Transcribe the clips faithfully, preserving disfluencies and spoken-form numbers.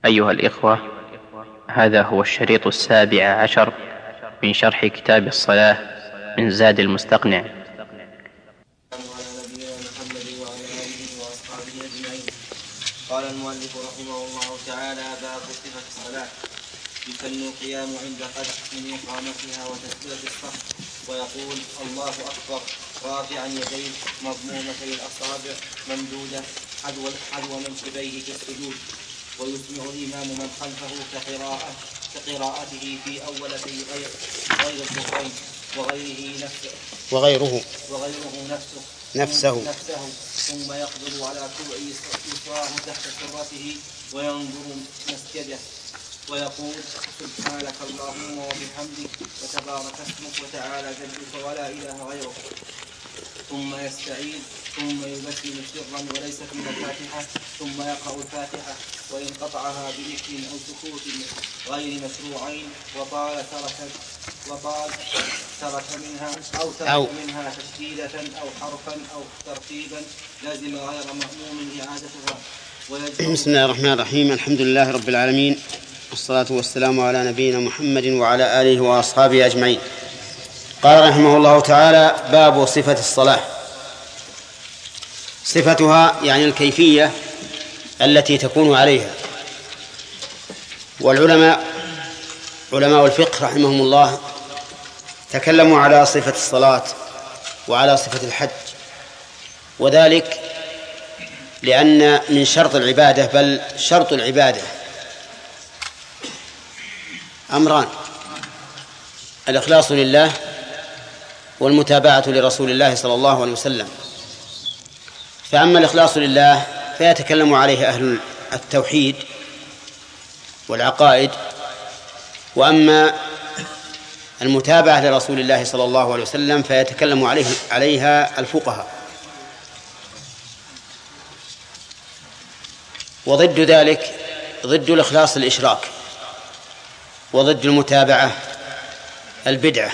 أيها الإخوة، هذا هو الشريط السابع عشر من شرح كتاب الصلاة من زاد المستقنع. قال المؤلف رحمه الله تعالى: باب صفة الصلاة. يسن القيام عند قدر إقامتها وتسبيح الصف، ويقول الله أكبر رافعا يديه مضمومتي الأصابع ممدودة حذو منكبيه في السجود، ويسمع الإمام من خلفه كقراءة كقراءته في أولتي غير غير الظهرين وغيره نفسه وغيره وغيره نفسه نفسه, نفسه ثم يقبض على كوع يسراه تحت سرته وينظر مسجده ويقول: سبحانك اللهم وبحمدك وتبارك اسمك وتعالى جدك ولا إله غيرك. ثم يستعيذ ثم يبسم سرا وليست من الفاتحة، ثم يقرأ الفاتحة وإن قطعها بذكر أو سكوت غير مشروعين وطال ترك وطال ترك منها أو ترك أو منها تشديدة أو حرفا أو ترتيبا لازم غير مأموم إعادتها. بسم الله الرحمن الرحيم. الحمد لله رب العالمين، والصلاة والسلام على نبينا محمد وعلى آله وأصحابه أجمعين. قال رحمه الله تعالى: باب صفة الصلاة. صفتها يعني الكيفية التي تكون عليها. والعلماء علماء الفقه رحمهم الله تكلموا على صفة الصلاة وعلى صفة الحج، وذلك لأن من شرط العبادة بل شرط العبادة أمران: الإخلاص لله والمتابعة لرسول الله صلى الله عليه وسلم. فأما الإخلاص لله فيتكلم عليه أهل التوحيد والعقائد، وأما المتابعة لرسول الله صلى الله عليه وسلم فيتكلم عليه عليها الفقهاء. وضد ذلك ضد الإخلاص الإشراك، وضد المتابعة البدعة.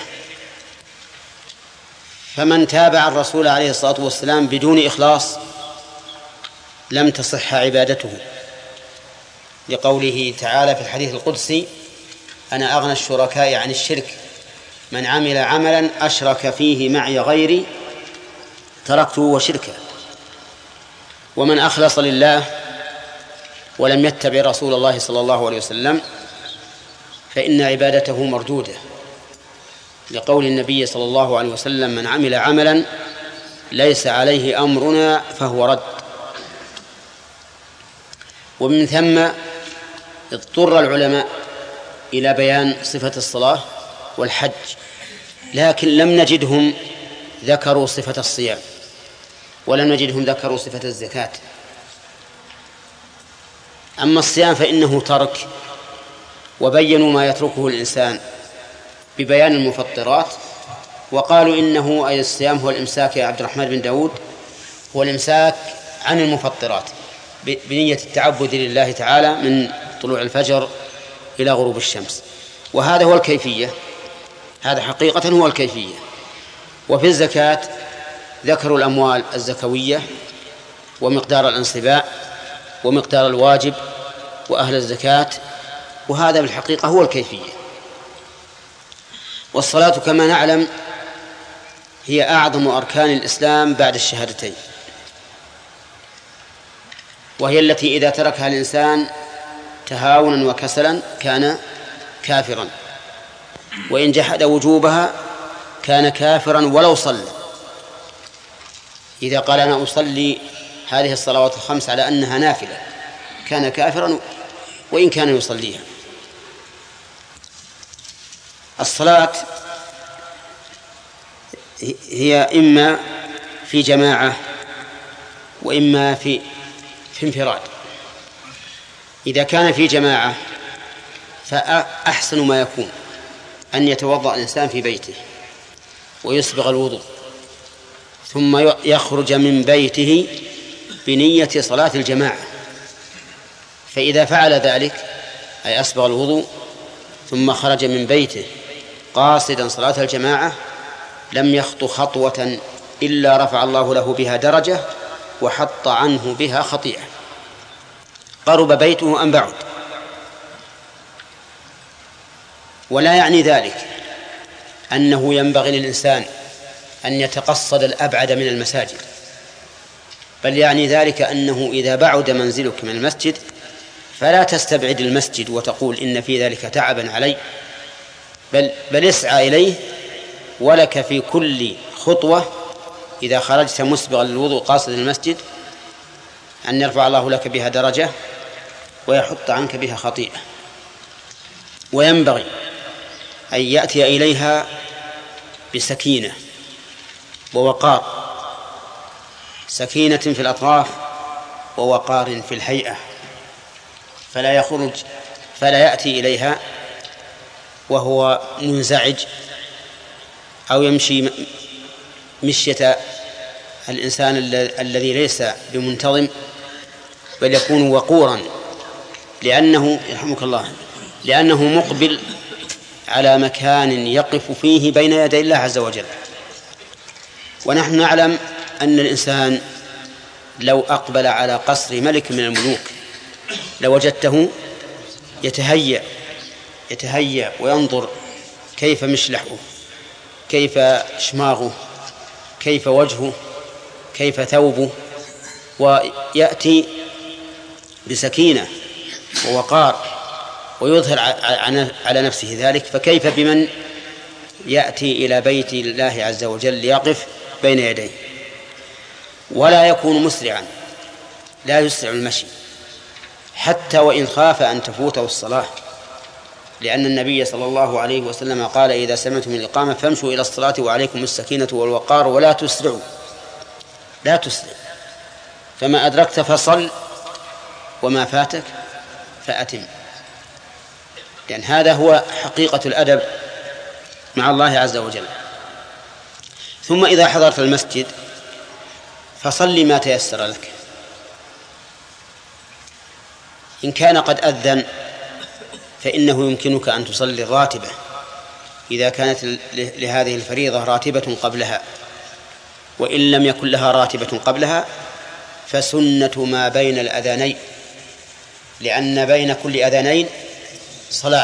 فمن تابع الرسول عليه الصلاة والسلام بدون إخلاص لم تصح عبادته، لقوله تعالى في الحديث القدسي: أنا أغنى الشركاء عن الشرك، من عمل عملا أشرك فيه معي غيري تركته وشركه. ومن أخلص لله ولم يتبع رسول الله صلى الله عليه وسلم فإن عبادته مردودة، لقول النبي صلى الله عليه وسلم: من عمل عملا ليس عليه أمرنا فهو رد. ومن ثم اضطر العلماء إلى بيان صفة الصلاة والحج، لكن لم نجدهم ذكروا صفة الصيام، ولم نجدهم ذكروا صفة الزكاة. أما الصيام فإنه ترك، وبينوا ما يتركه الإنسان ببيان المفطرات، وقالوا إنه أي الصيام هو الإمساك يا عبد الرحمن بن داود، هو الإمساك عن المفطرات بنية التعبد لله تعالى من طلوع الفجر إلى غروب الشمس. وهذا هو الكيفية، هذا حقيقة هو الكيفية. وفي الزكاة ذكروا الأموال الزكوية ومقدار الانصباء ومقدار الواجب وأهل الزكاة، وهذا بالحقيقة هو الكيفية. والصلاة كما نعلم هي أعظم أركان الإسلام بعد الشهادتين، وهي التي إذا تركها الإنسان تهاونا وكسلا كان كافرا، وإن جحد وجوبها كان كافرا ولو صلى. إذا قال أنا أصلي هذه الصلوات الخمس على أنها نافلة كان كافرا وإن كان يصليها. الصلاة هي إما في جماعة وإما في في انفراد. إذا كان في جماعة فأحسن ما يكون أن يتوضأ الإنسان في بيته ويسبغ الوضوء، ثم يخرج من بيته بنية صلاة الجماعة. فإذا فعل ذلك أي أسبغ الوضوء ثم خرج من بيته قاصدا صلاة الجماعة لم يخطو خطوة إلا رفع الله له بها درجة وحط عنه بها خطيئة، قرب بيته أم بعد. ولا يعني ذلك أنه ينبغي للإنسان أن يتقصد الأبعد من المساجد، بل يعني ذلك أنه إذا بعد منزلك من المسجد فلا تستبعد المسجد وتقول إن في ذلك تعبا علي، بل, بل اسعى إليه، ولك في كل خطوة إذا خرجت مسبغا للوضوء قاصد المسجد أن يرفع الله لك بها درجة ويحط عنك بها خطيئة. وينبغي أن يأتي إليها بسكينة ووقار، سكينة في الأطراف ووقار في الهيئة، فلا يخرج فلا يأتي إليها وهو منزعج أو يمشي مشية الإنسان الذي ليس بمنتظم، بل يكون وقورا، لأنه يرحمك الله لأنه مقبل على مكان يقف فيه بين يدي الله عز وجل. ونحن نعلم أن الإنسان لو أقبل على قصر ملك من الملوك لوجدته يتهيأ يتهيأ وينظر كيف مشلحه، كيف شماغه، كيف وجهه، كيف ثوبه، ويأتي بسكينة ووقار ويظهر على نفسه ذلك. فكيف بمن يأتي إلى بيت الله عز وجل ليقف بين يديه؟ ولا يكون مسرعا، لا يسرع المشي حتى وإن خاف أن تفوته الصلاة، لأن النبي صلى الله عليه وسلم قال: إذا سمعتم الإقامة فامشوا إلى الصلاة وعليكم السكينة والوقار ولا تسرعوا، لا تسرع، فما أدركت فصل وما فاتك فأتم، لأن هذا هو حقيقة الأدب مع الله عز وجل. ثم إذا حضرت المسجد فصل ما تيسر لك، إن كان قد أذن فإنه يمكنك أن تصلي الراتبة إذا كانت لهذه الفريضة راتبة قبلها، وإن لم يكن لها راتبة قبلها فسنة ما بين الأذانين، لأن بين كل أذانين صلاة.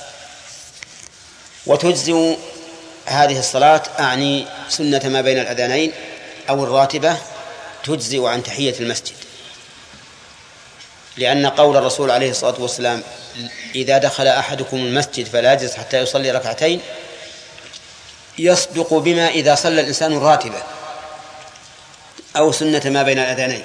وتجزئ هذه الصلاة، أعني سنة ما بين الأذانين أو الراتبة، تجزئ عن تحية المسجد، لأن قول الرسول عليه الصلاة والسلام: إذا دخل أحدكم المسجد فلا يجلس حتى يصلي ركعتين، يصدق بما إذا صلى الإنسان الراتبة أو سنة ما بين الأذانين.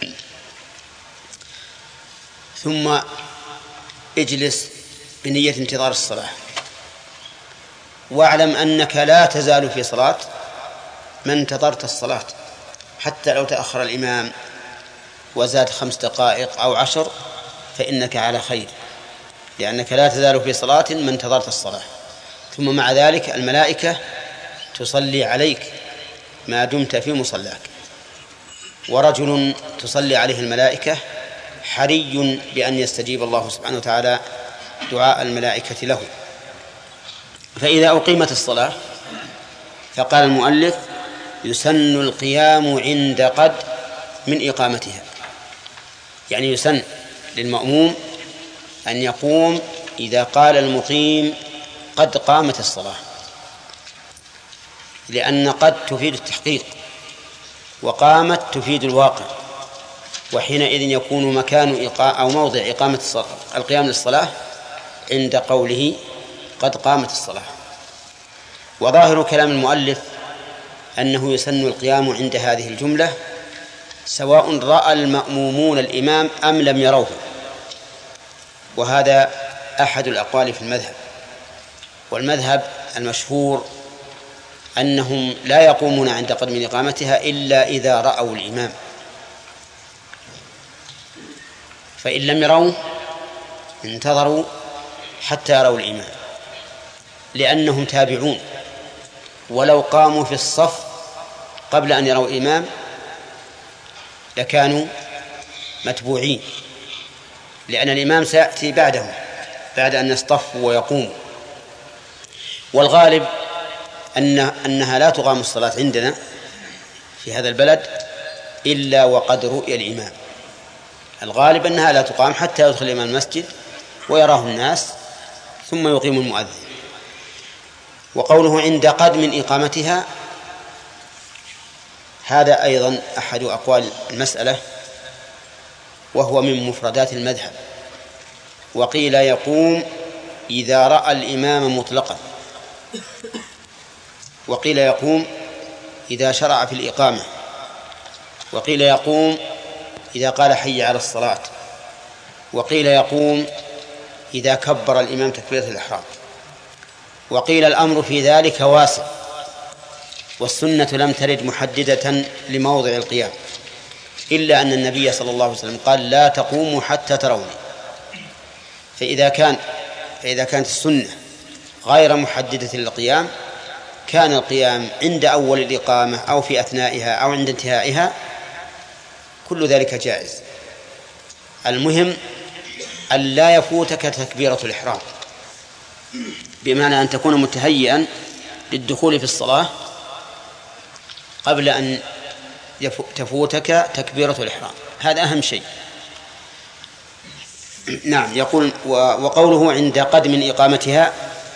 ثم اجلس بنية انتظار الصلاة، واعلم أنك لا تزال في صلاة ما انتظرت الصلاة، حتى لو تأخر الإمام وزاد خمس دقائق أو عشر فإنك على خير، لأنك لا تزال في صلاة ما انتظرت الصلاة. ثم مع ذلك الملائكة تصلي عليك ما دمت في مصلاك، ورجل تصلي عليه الملائكة حري بأن يستجيب الله سبحانه وتعالى دعاء الملائكة له. فإذا أقيمت الصلاة فقال المؤلف: يسن القيام عند قد من إقامتها، يعني يسن للمأموم أن يقوم إذا قال المقيم: قد قامت الصلاة، لأن قد تفيد التحقيق، وقامت تفيد الواقع، وحينئذ يكون مكان إقامة أو موضع إقامة الصلاة القيام للصلاة عند قوله: قد قامت الصلاة. وظاهر كلام المؤلف أنه يسن القيام عند هذه الجملة سواء رأى المأمومون الإمام أم لم يروه، وهذا أحد الأقوال في المذهب. والمذهب المشهور أنهم لا يقومون عند قدم إقامتها إلا إذا رأوا الإمام، فإن لم يروا انتظروا حتى يروا الإمام، لأنهم تابعون، ولو قاموا في الصف قبل أن يروا الإمام لكانوا متبوعين، لأن الإمام سيأتي بعدهم بعد أن يصطفوا ويقوموا. والغالب أن أنها لا تقام الصلاة عندنا في هذا البلد إلا وقد رؤي الإمام، الغالب أنها لا تقام حتى يدخل الإمام المسجد ويراه الناس ثم يقيم المؤذن. وقوله عند قدم إقامتها هذا أيضا أحد أقوال المسألة، وهو من مفردات المذهب. وقيل يقوم إذا رأى الإمام مطلقا، وقيل يقوم إذا شرع في الإقامة، وقيل يقوم إذا قال حي على الصلاة، وقيل يقوم إذا كبر الإمام تكبيرة الإحرام، وقيل الأمر في ذلك واسع، والسنة لم ترد محددة لموضع القيام، إلا أن النبي صلى الله عليه وسلم قال لا تقوموا حتى تروني. فإذا كان فإذا كانت السنة غير محددة للقيام كان القيام عند أول الإقامة أو في أثنائها أو عند انتهائها، كل ذلك جائز. المهم أن لا يفوتك تكبيرة الإحرام، بمعنى أن تكون متهيئا للدخول في الصلاة قبل أن تفوتك تكبيرة الإحرام، هذا أهم شيء. نعم. يقول وقوله عند قدم إقامتها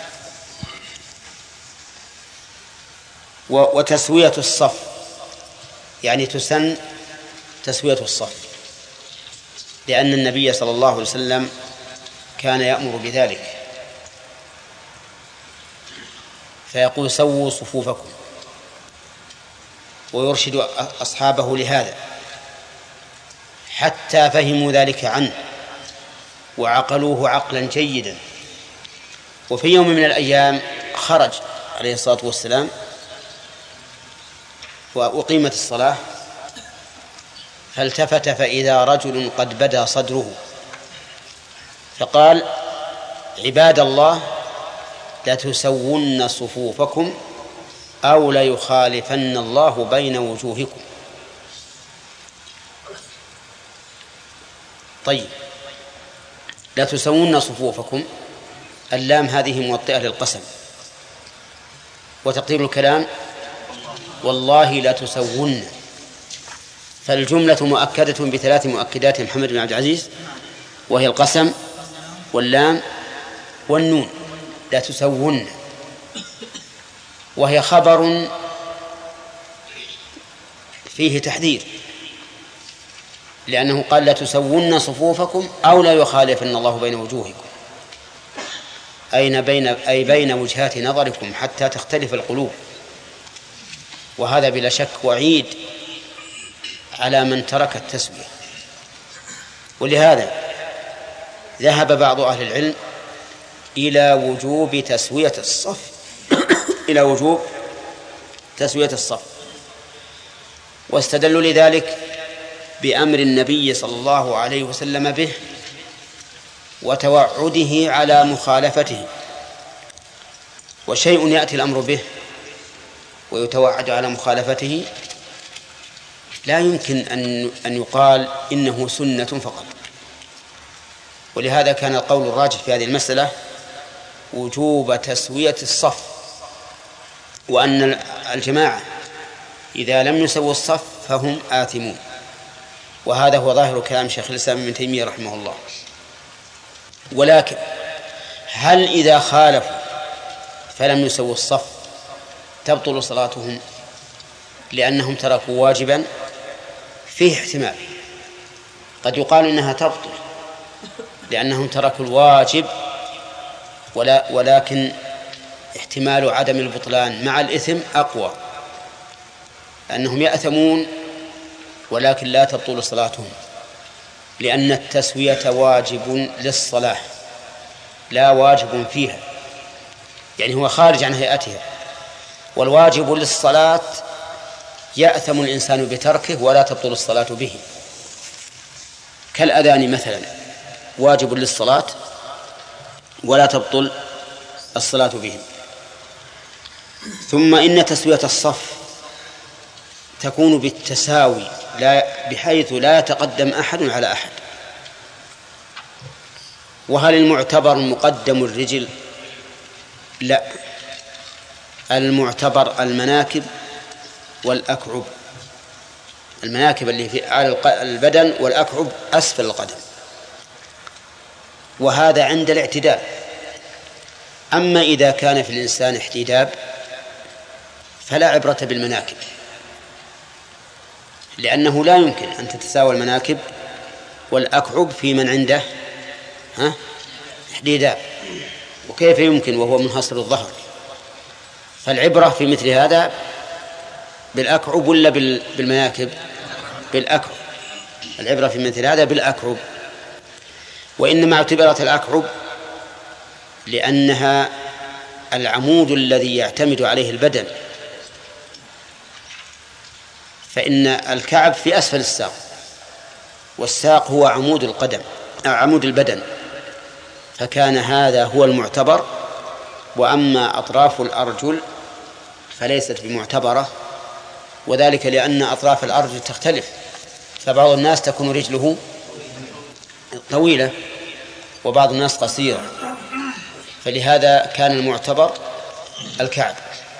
وتسوية الصف، يعني تسن تسوية الصف، لأن النبي صلى الله عليه وسلم كان يأمر بذلك، فيقول سووا صفوفكم، ويرشد أصحابه لهذا حتى فهموا ذلك عنه وعقلوه عقلا جيدا. وفي يوم من الأيام خرج عليه الصلاة والسلام وأقيمت الصلاة، فالتفت فإذا رجل قد بدا صدره، فقال عباد الله لتسون صفوفكم أو ليخالفن الله بين وجوهكم. طيب، لتسون صفوفكم، اللام هذه موطئة للقسم، وتقدير الكلام والله لتسون، فالجملة مؤكدة بثلاث مؤكدات محمد بن عبد العزيز، وهي القسم واللام والنون، لتسون، وهي خبر فيه تحذير، لأنه قال لتسون صفوفكم أو لا يخالفن الله بين وجوهكم، أين بين أي بين وجهات نظركم حتى تختلف القلوب. وهذا بلا شك وعيد على من ترك التسوية. ولهذا ذهب بعض أهل العلم إلى وجوب تسوية الصف إلى وجوب تسوية الصف واستدلوا لذلك بأمر النبي صلى الله عليه وسلم به وتوعده على مخالفته. وشيء يأتي الأمر به ويتوعد على مخالفته لا يمكن أن أن يقال إنه سنة فقط. ولهذا كان القول الراجح في هذه المسألة وجوب تسوية الصف، وأن الجماعة إذا لم يسووا الصف فهم آثمون. وهذا هو ظاهر كلام شيخ الإسلام ابن تيمية رحمه الله. ولكن هل إذا خالفوا فلم يسووا الصف تبطل صلاتهم لأنهم تركوا واجبا؟ فيه احتمال، قد يقال إنها تبطل لأنهم تركوا الواجب، ولا ولكن احتمال عدم البطلان مع الإثم أقوى، أنهم يأثمون ولكن لا تبطل صلاتهم، لأن التسوية واجب للصلاة لا واجب فيها، يعني هو خارج عن هيئتها. والواجب للصلاة يأثم الإنسان بتركه ولا تبطل الصلاة به، كالأذان مثلا واجب للصلاة ولا تبطل الصلاة به. ثم إن تسوية الصف تكون بالتساوي، لا بحيث لا يتقدم أحد على أحد. وهل المعتبر مقدم الرجل؟ لا، المعتبر المناكب والأكعب، المناكب اللي في على البدن والأكعب أسفل القدم، وهذا عند الاعتدال. أما إذا كان في الإنسان احتداب فلا عبرة بالمناكب، لأنه لا يمكن أن تتساوى المناكب والأكعب في من عنده ها احتداب، وكيف يمكن وهو منحصر الظهر؟ فالعبرة في مثل هذا بالأكعب ولا بالمناكب؟ بالأكعب. العبرة في مثل هذا بالأكعب. وإنما اعتبرت الأكعب لأنها العمود الذي يعتمد عليه البدن، فإن الكعب في أسفل الساق، والساق هو عمود القدم عمود البدن، فكان هذا هو المعتبر. وأما أطراف الأرجل فليست بمعتبرة، وذلك لأن أطراف الأرجل تختلف، فبعض الناس تكون رجله طويلة وبعض الناس قصيرة، فلهذا كان المعتبر الكعب.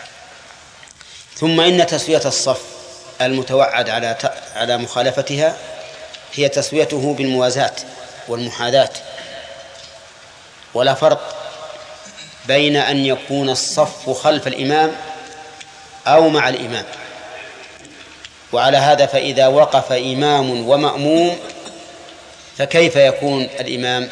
ثم إن تسوية الصف المتوعد على على مخالفتها هي تسويته بالموازاة والمحاذاة، ولا فرق بين أن يكون الصف خلف الإمام أو مع الإمام. وعلى هذا فإذا وقف إمام ومأموم فكيف يكون الإمام؟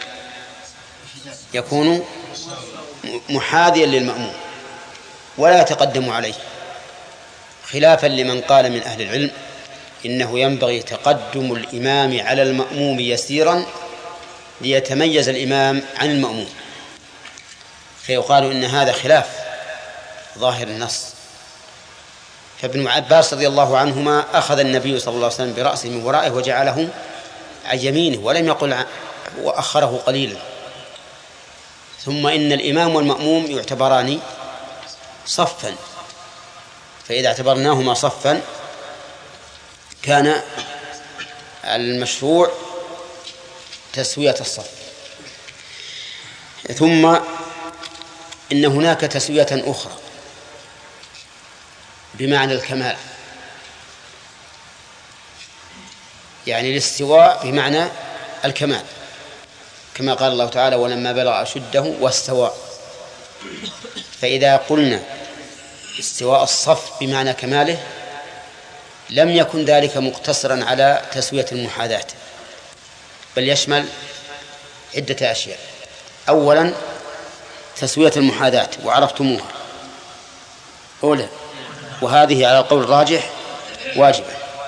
يكون محاذيا للمأموم ولا يتقدم عليه، خلافا لمن قال من أهل العلم إنه ينبغي تقدم الإمام على المأموم يسيرا ليتميز الإمام عن المأموم، فيقال إن هذا خلاف ظاهر النص. فابن عباس رضي الله عنهما أخذ النبي صلى الله عليه وسلم برأسه من ورائه وجعله عن يمينه ولم يقل وأخره قليلا. ثم إن الإمام والمأموم يعتبران صفا، فإذا اعتبرناهما صفا كان المشروع تسوية الصف. ثم إن هناك تسوية أخرى بمعنى الكمال، يعني الاستواء بمعنى الكمال، كما قال الله تعالى ولما بلغ أشده واستوى. فإذا قلنا استواء الصف بمعنى كماله لم يكن ذلك مقتصرا على تسوية المحاذاة، بل يشمل عدة أشياء. أولا تسوية المحاذاة وعرفتموها أولا، وهذه على القول الراجح واجبة.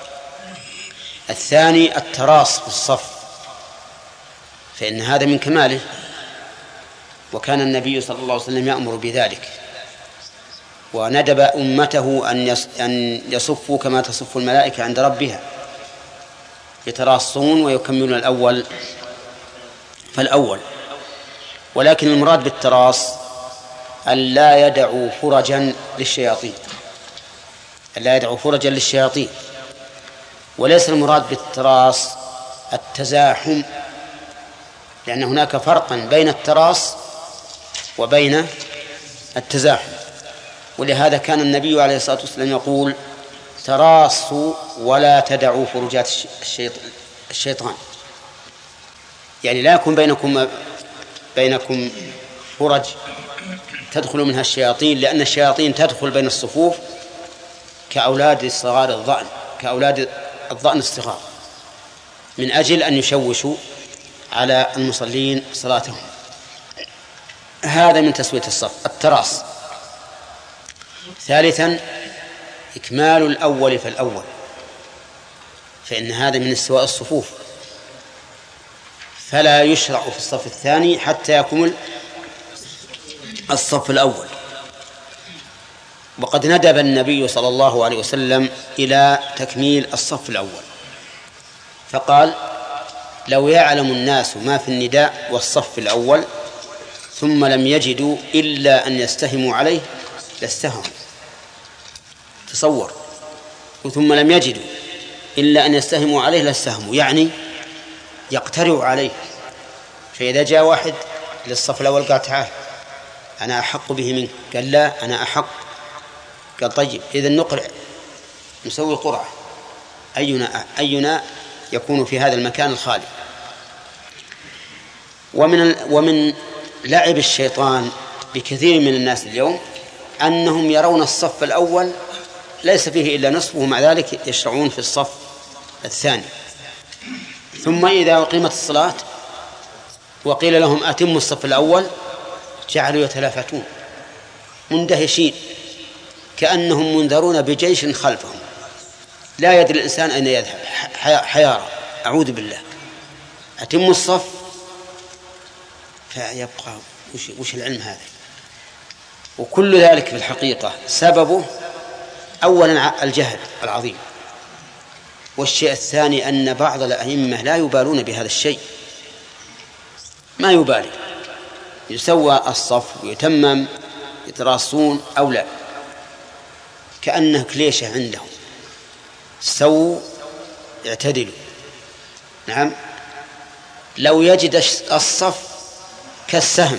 الثاني التراص في الصف، فإن هذا من كماله، وكان النبي صلى الله عليه وسلم يأمر بذلك، وندب أمته أن يصفوا كما تصف الملائكة عند ربها، يتراصون ويكملون الأول فالأول. ولكن المراد بالتراص أن لا يدعوا فرجا للشياطين لا يدعوا فرجا للشياطين وليس المراد بالتراص التزاحم، لأن هناك فرقا بين التراص وبين التزاحم. ولهذا كان النبي عليه الصلاة والسلام يقول تراصوا ولا تدعوا فرجات الشيطان، يعني لا يكون بينكم بينكم فرج تدخل منها الشياطين، لأن الشياطين تدخل بين الصفوف كأولاد صغار الضأن كأولاد الضأن الصغار، من أجل أن يشوشوا على المصلين صلاتهم. هذا من تسوية الصف التراص. ثالثا إكمال الأول فالأول، فإن هذا من استواء الصفوف، فلا يشرع في الصف الثاني حتى يكمل الصف الأول. وقد ندب النبي صلى الله عليه وسلم إلى تكميل الصف الأول، فقال لو يعلم الناس ما في النداء والصف الأول ثم لم يجدوا إلا أن يستهموا عليه لاستهموا. تصور، ثم لم يجدوا إلا أن يستهموا عليه لاستهموا، يعني يقترعوا عليه. فإذا جاء واحد للصف الأول قال تعال أنا أحق به منك، قال لا أنا أحق، قال طيب إذن نقرع نسوي قرعة أينا أينا يكون في هذا المكان الخالي. ومن ومن لعب الشيطان بكثير من الناس اليوم أنهم يرون الصف الأول ليس فيه إلا نصف، ومع ذلك يشرعون في الصف الثاني. ثم إذا أقيمت الصلاة وقيل لهم أتموا الصف الأول جعلوا يتلافتون مندهشين كأنهم منذرون بجيش خلفهم، لا يدري الإنسان أين يذهب، حيارى. أعوذ بالله. أتموا الصف، فيبقى وش, وش العلم هذا؟ وكل ذلك في الحقيقة سببه أولا الجهل العظيم، والشيء الثاني أن بعض الأئمة لا يبالون بهذا الشيء، ما يبالي، يسوى الصف ويتمم، يتراصون أو لا، كأنه كليشة عندهم. سووا، اعتدلوا. نعم. لو يجد الصف كالسهم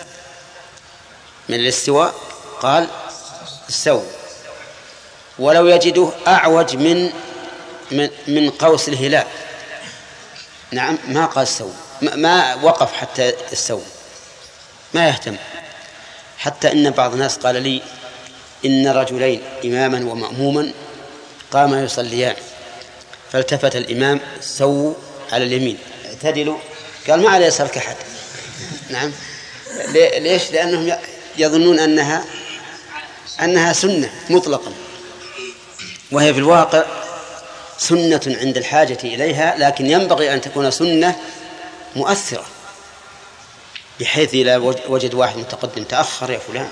من الاستواء قال استووا، ولو يجده أعوج من من, من قوس الهلال نعم ما قال استووا، ما وقف حتى استووا، ما يهتم. حتى إن بعض الناس قال لي إن رجلين إماما ومأموما قاما يصليان، فالتفت الإمام سووا على اليمين اعتدلوا، قال ما على يسارك أحد. نعم. ليش؟ لأنهم يظنون أنها أنها سنة مطلقا، وهي في الواقع سنة عند الحاجة إليها، لكن ينبغي أن تكون سنة مؤثرة، بحيث إذا وجد واحد متقدم تأخر يا فلان.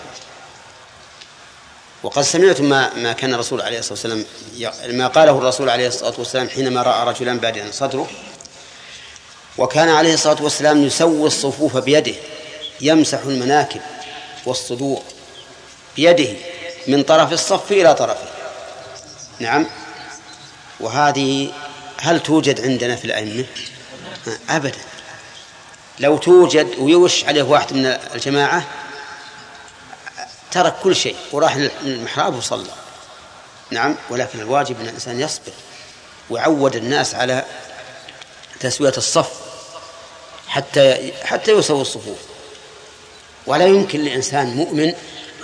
وقد سمعتم ما, ما كان الرسول عليه الصلاة والسلام ما قاله الرسول عليه الصلاة والسلام حينما رأى رجلا بادئا صدره، وكان عليه الصلاة والسلام يسوي الصفوف بيده، يمسح المناكب والصدور بيده من طرف الصف إلى طرفه. نعم. وهذه هل توجد عندنا في الأئمة؟ أبدا. لو توجد ويوش عليه واحد من الجماعة ترك كل شيء وراح للمحراب وصلى. نعم. ولكن الواجب أن الإنسان يصبر ويعود الناس على تسوية الصف حتى حتى يسوي الصفوف. ولا يمكن لإنسان مؤمن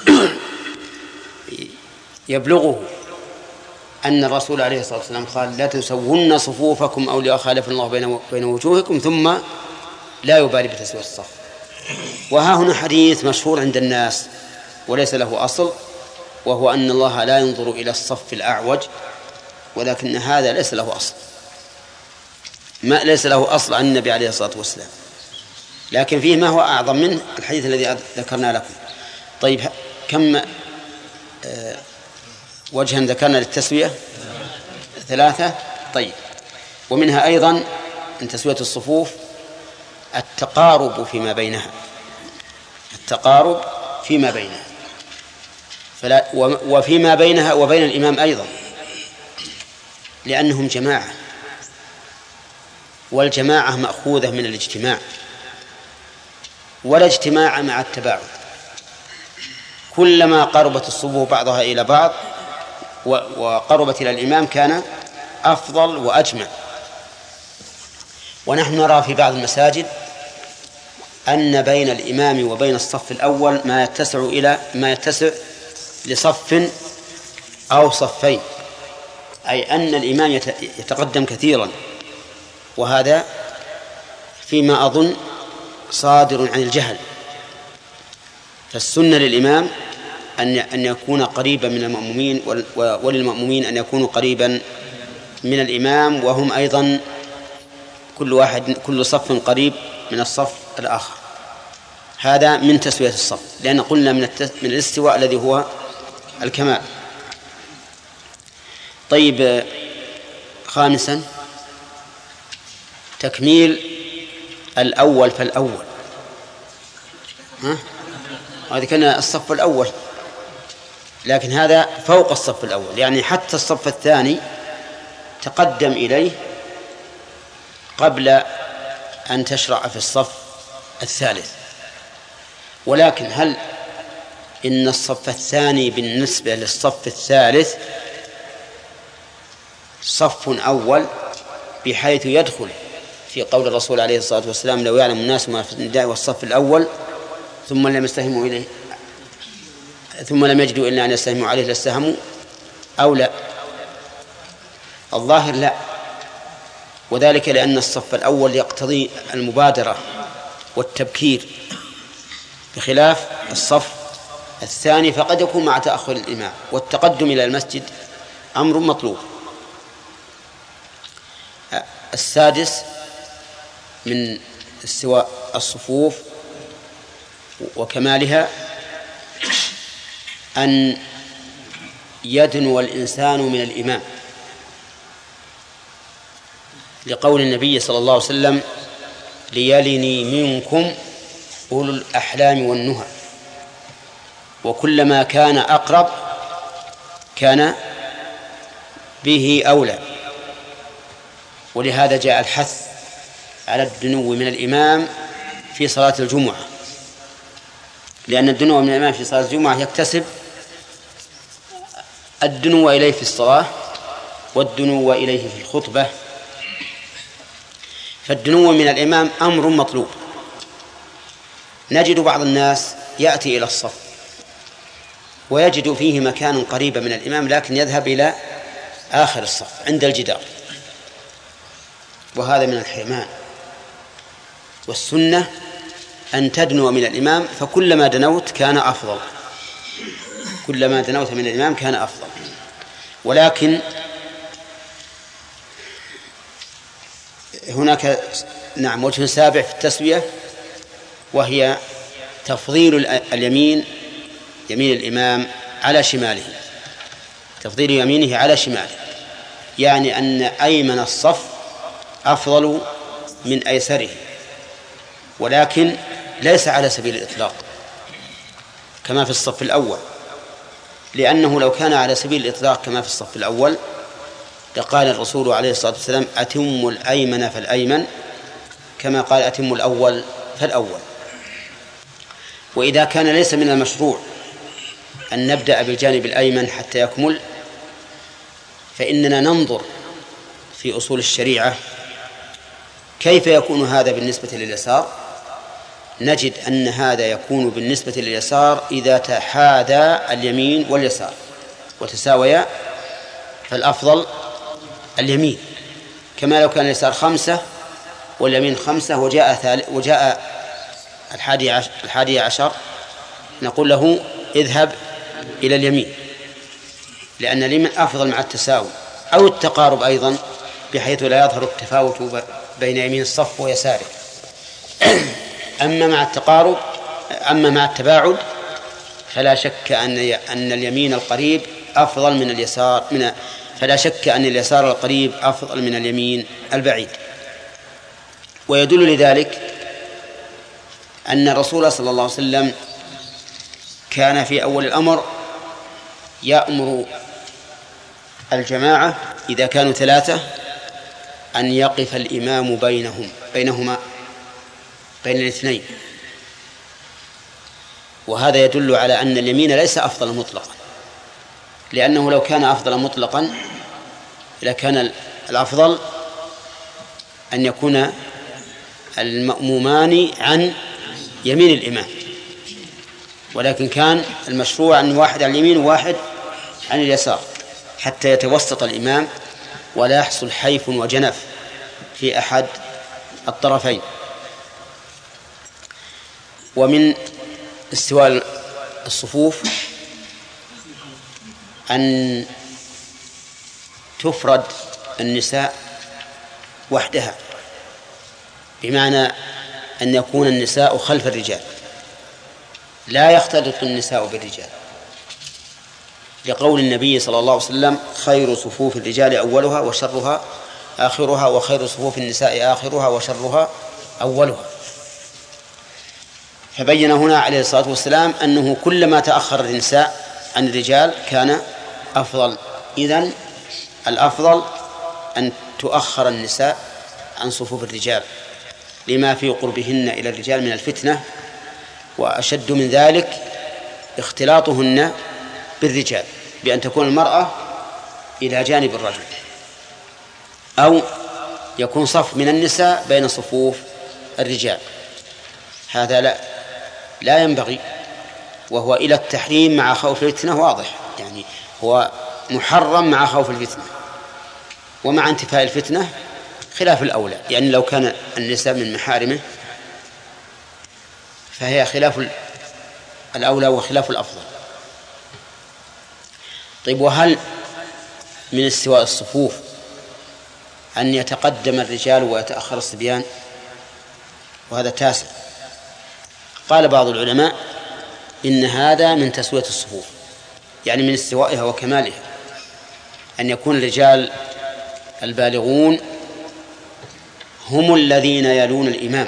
يبلغه أن الرسول عليه الصلاة والسلام قال لا تسوون صفوفكم أو ليخالف الله بين بين وجوهكم، ثم لا يبالي بتسوية الصف. وها هنا حديث مشهور عند الناس وليس له أصل، وهو أن الله لا ينظر إلى الصف الأعوج، ولكن هذا ليس له أصل، ما ليس له أصل عن النبي عليه الصلاة والسلام، لكن فيه ما هو أعظم منه الحديث الذي ذكرنا لكم. طيب كم آه وجها ذكرنا للتسوية؟ ثلاثة. طيب. ومنها أيضا من تسوية الصفوف التقارب فيما بينها، التقارب فيما بينها فلا وفيما بينها وبين الإمام أيضا، لأنهم جماعة، والجماعة مأخوذة من الاجتماع، ولا اجتماع مع التباعد. كلما قربت الصفوف بعضها إلى بعض وقربت إلى الإمام كان أفضل وأجمع. ونحن نرى في بعض المساجد أن بين الإمام وبين الصف الأول ما يتسع إلى ما يتسع لصف أو صفين، أي أن الإمام يتقدم كثيرا، وهذا فيما أظن صادر عن الجهل. فالسنة للإمام أن يكون قريبا من المأمومين، وللمأمومين أن يكونوا قريبا من الإمام، وهم أيضا كل واحد كل صف قريب من الصف الآخر. هذا من تسوية الصف، لأن قلنا من, من الاستواء الذي هو الكمال. طيب. خامسا تكميل الأول فالأول. ها؟ هذا كان الصف الأول، لكن هذا فوق الصف الأول، يعني حتى الصف الثاني تقدم إليه قبل أن تشرع في الصف الثالث. ولكن هل إن الصف الثاني بالنسبة للصف الثالث صف أول بحيث يدخل في قول الرسول عليه الصلاة والسلام لو يعلم الناس ما في النداء والصف الأول ثم لم يستهموا إليه ثم لم يجدوا إلا أن يستهموا عليه لاستهموا أو لا؟ الظاهر لا، وذلك لأن الصف الأول يقتضي المبادرة والتبكير، بخلاف الصف الثاني فقد يكون مع تأخر الإمام، والتقدم إلى المسجد أمر مطلوب. السادس من استواء الصفوف وكمالها أن يدنو الإنسان من الإمام، لقول النبي صلى الله عليه وسلم: ليلني منكم أولو الأحلام والنهى، وكلما كان أقرب كان به أولى. ولهذا جاء الحث على الدنو من الإمام في صلاة الجمعة، لأن الدنو من الإمام في صلاة الجمعة يكتسب الدنو إليه في الصلاة والدنو إليه في الخطبة. فالدنو من الإمام أمر مطلوب. نجد بعض الناس يأتي إلى الصف ويجد فيه مكانا قريبا من الإمام، لكن يذهب إلى آخر الصف عند الجدار، وهذا من الحرمان. والسنة أن تدنو من الإمام، فكلما دنوت كان أفضل، كلما دنوت من الإمام كان أفضل. ولكن هناك نعم وجه سابع في التسوية، وهي تفضيل اليمين، يمين الإمام على شماله، تفضيل يمينه على شماله، يعني أن أيمن الصف أفضل من أيسره، ولكن ليس على سبيل الإطلاق كما في الصف الأول، لأنه لو كان على سبيل الإطلاق كما في الصف الأول لقال الرسول عليه الصلاة والسلام: أتم الأيمن فالأيمن، كما قال أتم الأول فالأول. وإذا كان ليس من المشروع أن نبدأ بالجانب الأيمن حتى يكمل، فإننا ننظر في أصول الشريعة كيف يكون هذا بالنسبة لليسار. نجد أن هذا يكون بالنسبة لليسار إذا تحاذى اليمين واليسار وتساويا، فالأفضل اليمين، كما لو كان اليسار خمسة واليمين خمسة وجاء ثال... وجاء الحادي عشر... الحادي عشر نقول له: اذهب إلى اليمين، لأن اليمين أفضل مع التساوي أو التقارب أيضا، بحيث لا يظهر التفاوت بين يمين الصف ويساره. أما مع التقارب أما مع التباعد فلا شك أن أن اليمين القريب أفضل من اليسار من فلا شك أن اليسار القريب أفضل من اليمين البعيد. ويدل لذلك أن الرسول صلى الله عليه وسلم كان في أول الأمر يأمر الجماعة إذا كانوا ثلاثة أن يقف الإمام بينهم بينهما بين الاثنين، وهذا يدل على أن اليمين ليس أفضل مطلقا، لأنه لو كان أفضل مطلقا لكان الأفضل أن يكون المأمومان عن يمين الإمام، ولكن كان المشروع أن واحد عن اليمين وواحد عن اليسار حتى يتوسط الإمام ولا يحصل حيف وجنف في أحد الطرفين. ومن استواء الصفوف أن تفرد النساء وحدها، بمعنى أن يكون النساء خلف الرجال، لا يختلط النساء بالرجال، لقول النبي صلى الله عليه وسلم: خير صفوف الرجال أولها وشرها آخرها، وخير صفوف النساء آخرها وشرها أولها. فبين هنا عليه الصلاة والسلام أنه كلما تأخر النساء عن الرجال كان أفضل. إذن الأفضل أن تؤخر النساء عن صفوف الرجال لما في قربهن إلى الرجال من الفتنة، وأشد من ذلك اختلاطهن بالرجال، بأن تكون المرأة إلى جانب الرجل، أو يكون صف من النساء بين صفوف الرجال. هذا لا لا ينبغي، وهو إلى التحريم مع خوف الفتنة واضح، يعني هو محرم مع خوف الفتنة، ومع انتفاء الفتنة خلاف الأولى، يعني لو كان النساء من محارمه فهي خلاف الأولى وخلاف الأفضل. طيب، وهل من استواء الصفوف أن يتقدم الرجال ويتأخر الصبيان؟ وهذا تاسع. قال بعض العلماء إن هذا من تسوية الصفوف، يعني من استوائها وكمالها، أن يكون الرجال البالغون هم الذين يلون الإمام،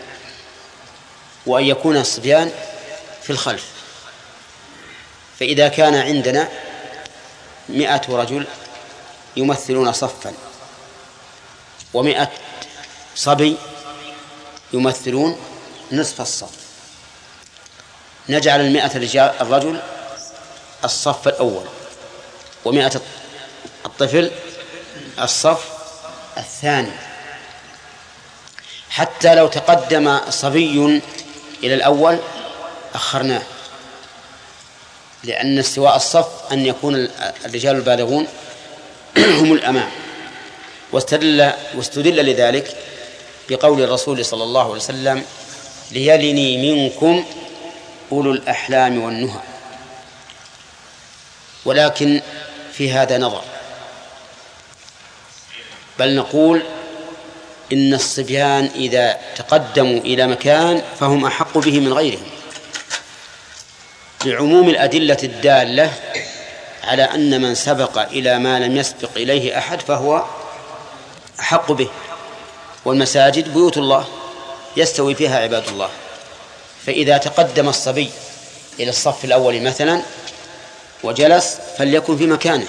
وأن يكون الصبيان في الخلف. فإذا كان عندنا مئة رجل يمثلون صفا ومئة صبي يمثلون نصف الصف، نجعل المئة الرجل الصف الأول، ومئة الطفل الصف الثاني، حتى لو تقدم صبي إلى الأول أخرناه، لأن استواء الصف أن يكون الرجال البالغون هم الأمام. واستدل, واستدل لذلك بقول الرسول صلى الله عليه وسلم: ليلني منكم أولو الأحلام والنهى. ولكن في هذا نظر، بل نقول إن الصبيان إذا تقدموا إلى مكان فهم أحق به من غيرهم، لعموم الأدلة الدالة على أن من سبق إلى ما لم يسبق إليه أحد فهو أحق به. والمساجد بيوت الله يستوي فيها عباد الله، فإذا تقدم الصبي إلى الصف الأول مثلا وجلس فليكن في مكانه.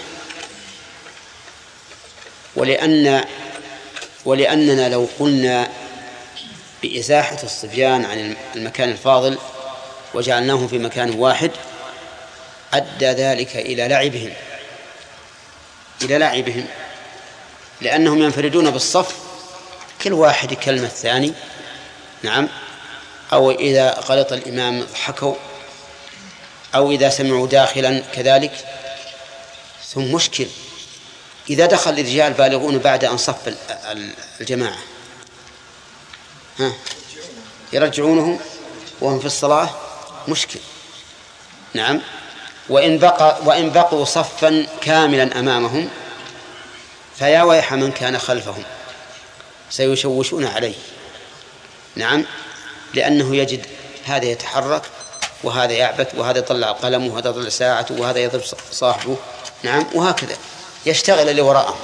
ولأن ولأننا لو قلنا بإزاحة الصبيان عن المكان الفاضل وجعلناهم في مكان واحد أدى ذلك إلى لعبهم إلى لعبهم لأنهم ينفردون بالصف، كل واحد يكلم الثاني، نعم، أو إذا غلط الإمام ضحكوا، أو إذا سمعوا داخلا كذلك. ثم مشكل إذا دخل الرجال بالغون بعد أن صف الجماعة، ها يرجعونهم وهم في الصلاة، مشكل. نعم، وإن بقى وإن بقوا صفا كاملا أمامهم فيا ويح من كان خلفهم، سيشوشون عليه. نعم، لأنه يجد هذا يتحرك وهذا يعبث وهذا يطلع قلمه وهذا يطلع ساعته وهذا يضرب صاحبه، نعم، وهكذا يشتغل اللي وراءه.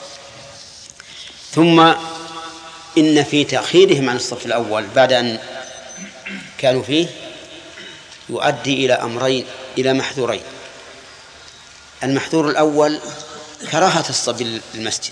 ثم إن في تأخيرهم عن الصف الأول بعد أن كانوا فيه يؤدي إلى أمرين، إلى محذورين. المحذور الأول كراهة الصبي للمسجد،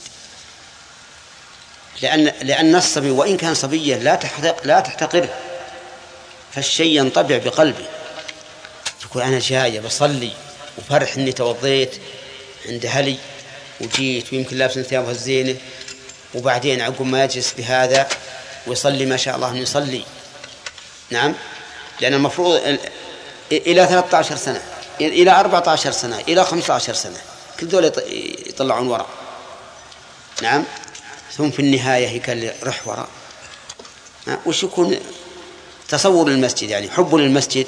لأن لأن الصبي وإن كان صبيا لا تحتق لا تحتقره، فالشيء ينطبع بقلبه، تقول أنا جاي بصلي وفرح إني توضيت عند أهلي وجيت ويمكن لابس ثيابه الزينة، وبعدين عقب ما يجلس بهذا ويصلي ما شاء الله أن يصلي. نعم، لأن المفروض إلى ثلاثة عشر سنة، إلى أربعة عشر سنة، إلى خمسة عشر سنة، كل دول يطلعون وراء. نعم، ثم في النهاية هيك رح وراء. وش يكون تصور المسجد؟ يعني حب للمسجد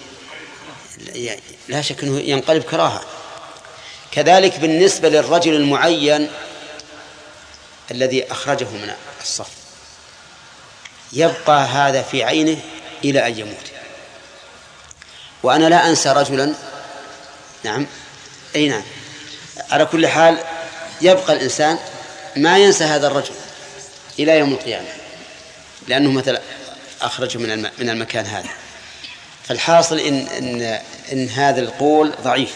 لا شك أنه ينقلب كراهة. كذلك بالنسبة للرجل المعين الذي أخرجه من الصف، يبقى هذا في عينه إلى أن يموت. وأنا لا أنسى رجلا، نعم، أي نعم، على كل حال يبقى الإنسان ما ينسى هذا الرجل إلى يوم القيامة، لأنه مثلا أخرجه من من المكان هذا. فالحاصل إن, إن, إن هذا القول ضعيف.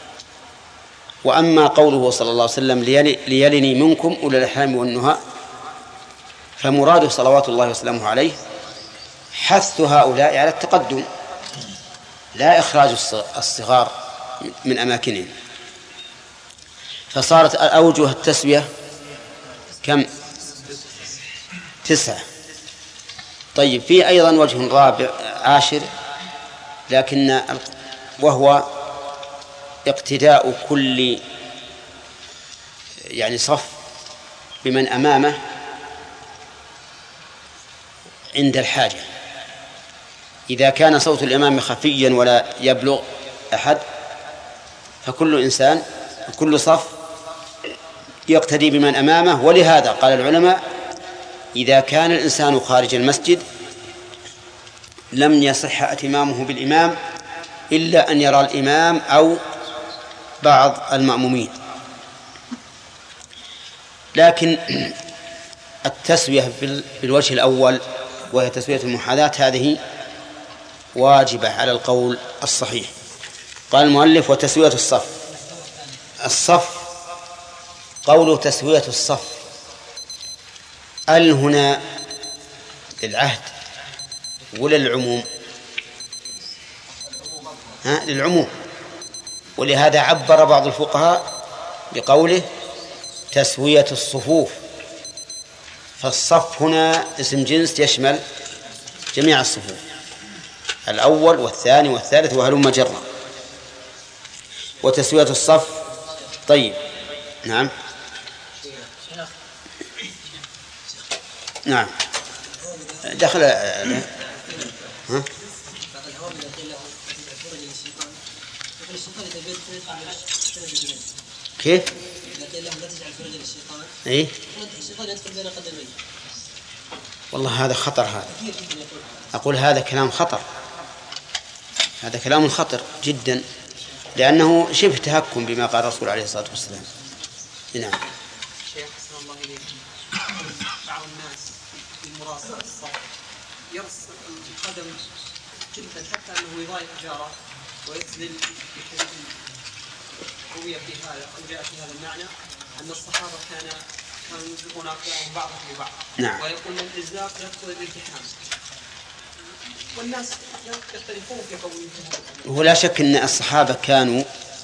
وأما قوله صلى الله عليه وسلم ليلني منكم أولي الأحلام والنهى، فمراده صلوات الله وسلامه عليه حث هؤلاء على التقدم، لا إخراج الصغار من أماكنهم. فصارت أوجه التسوية كم؟ تسعة. طيب، في أيضا وجه رابع عاشر، لكن وهو اقتداء كل يعني صف بمن أمامه عند الحاجة. إذا كان صوت الإمام خفيا ولا يبلغ أحد فكل إنسان كل صف يقتدي بمن أمامه. ولهذا قال العلماء إذا كان الإنسان خارج المسجد لم يصح اتمامه بالإمام إلا أن يرى الإمام أو بعض المأمومين. لكن التسوية بالوجه الأول وهي تسوية المحاذاة هذه واجبة على القول الصحيح. قال المؤلف وتسوية الصف. الصف قوله تسوية الصف ال هنا للعهد ولا للعموم؟ ها للعموم. ولهذا عبر بعض الفقهاء بقوله تسوية الصفوف. فالصف هنا اسم جنس يشمل جميع الصفوف الأول والثاني والثالث وهلم جرا. وتسوية الصف طيب نعم نعم دخل ها؟ كيف؟ إيه؟ والله هذا خطر. هذا أقول هذا كلام خطر. هذا كلام خطر جدا لأنه شبه تهكم بما قال الرسول عليه الصلاة والسلام. نعم. شيخ حسن الله إليك بعض الناس في المراصة الصف يرص القدم جدا حتى أنه يضايق جاره ويسلل بحيث روي في هذا أو جاء في هذا المعنى أن الصحابة كان كانوا ينزقون أقدامهم بعضهم ببعض. نعم. ويقول الإزلاق يقتضي الالتحام والناس يختلفون في قولهم. ولا شك أن الصحابة كانوا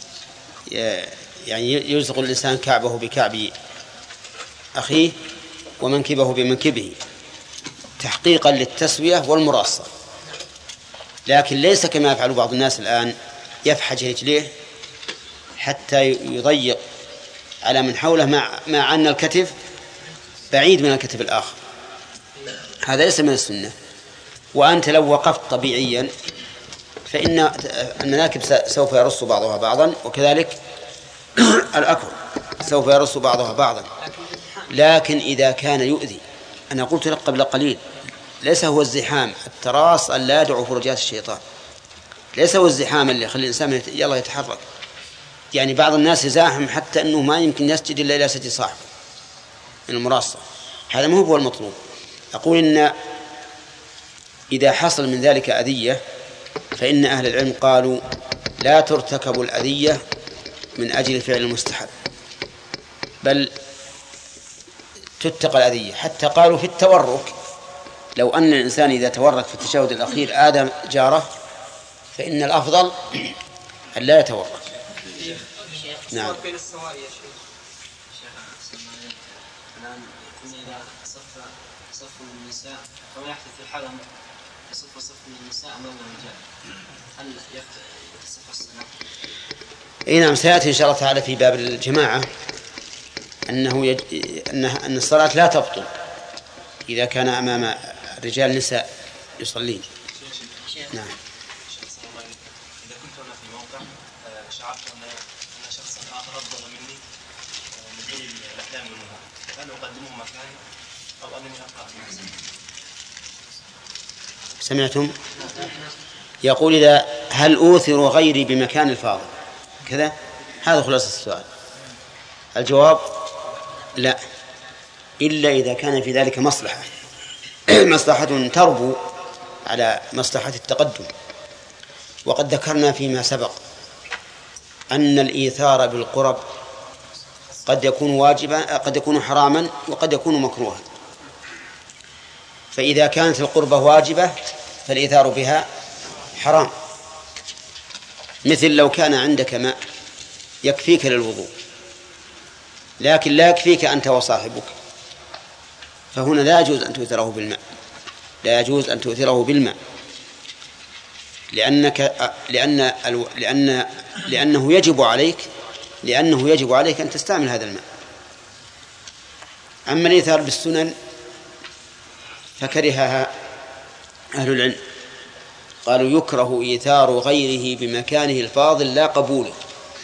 يعني يلصق الإنسان كعبه بكعب أخيه ومنكبه بمنكبه تحقيقا للتسوية والمراصة. لكن ليس كما يفعل بعض الناس الآن يفحج رجليه حتى يضيق على من حوله مع, مع أن الكتف بعيد من الكتف الآخر. هذا ليس من السنة. وأنت لو وقفت طبيعيا فإن المناكب سوف يرص بعضها بعضا وكذلك الأكل سوف يرص بعضها بعضا. لكن إذا كان يؤذي أنا قلت لك قبل قليل ليس هو الزحام التراص أن لا يدعو فرجات الشيطان. ليس هو الزحام اللي يخلي الإنسان يلا يتحرك. يعني بعض الناس يزاحم حتى أنه ما يمكن يسجد إلا إلى سجد صاحبه من المراصة. هذا ما هو المطلوب. أقول إن إذا حصل من ذلك أذية فإن أهل العلم قالوا لا ترتكب الأذية من أجل فعل المستحب بل تتقى الأذية. حتى قالوا في التورك لو أن الإنسان إذا تورك في التشهد الأخير آدم جاره فإن الأفضل أن لا يتورك. نعم. بين السواء يا شيخ. الآن كنا إذا صف صف النساء فما يحدث في الحالة يصف صف النساء أمام الرجال هل يصف الصلاة؟ إيه نعم سيأتي إن شاء الله تعالى في باب الجماعة أنه يج... أنه... أن الصلاة لا تبطل إذا كان أمام الرجال نساء يصلين. نعم. إذا كنت أنا في موقع شعرت أن أن شخصا آخر أفضل مني من غير الأحلام والمنام هل أقدمه مكاني أو أنني أبقى في نفسي؟ سمعتم؟ يقول إذا هل أوثر غيري بمكان الفاضل كذا؟ هذا خلاصة السؤال. الجواب لا إلا إذا كان في ذلك مصلحة مصلحة تربو على مصلحة التقدم. وقد ذكرنا فيما سبق أن الإيثار بالقرب قد يكون واجبا قد يكون حراما وقد يكون مكروها. فإذا كانت القربة واجبة فالإيثار بها حرام. مثل لو كان عندك ماء يكفيك للوضوء لكن لا يكفيك أنت وصاحبك فهنا لا يجوز أن تؤثره بالماء لا يجوز أن تؤثره بالماء. لأنك لأن لأن لأنه يجب عليك لأنه يجب عليك أن تستعمل هذا الماء. أما الإيثار بالسنن فكرهها أهل العلم، قالوا يكره إيثار غيره بمكانه الفاضل لا قبوله،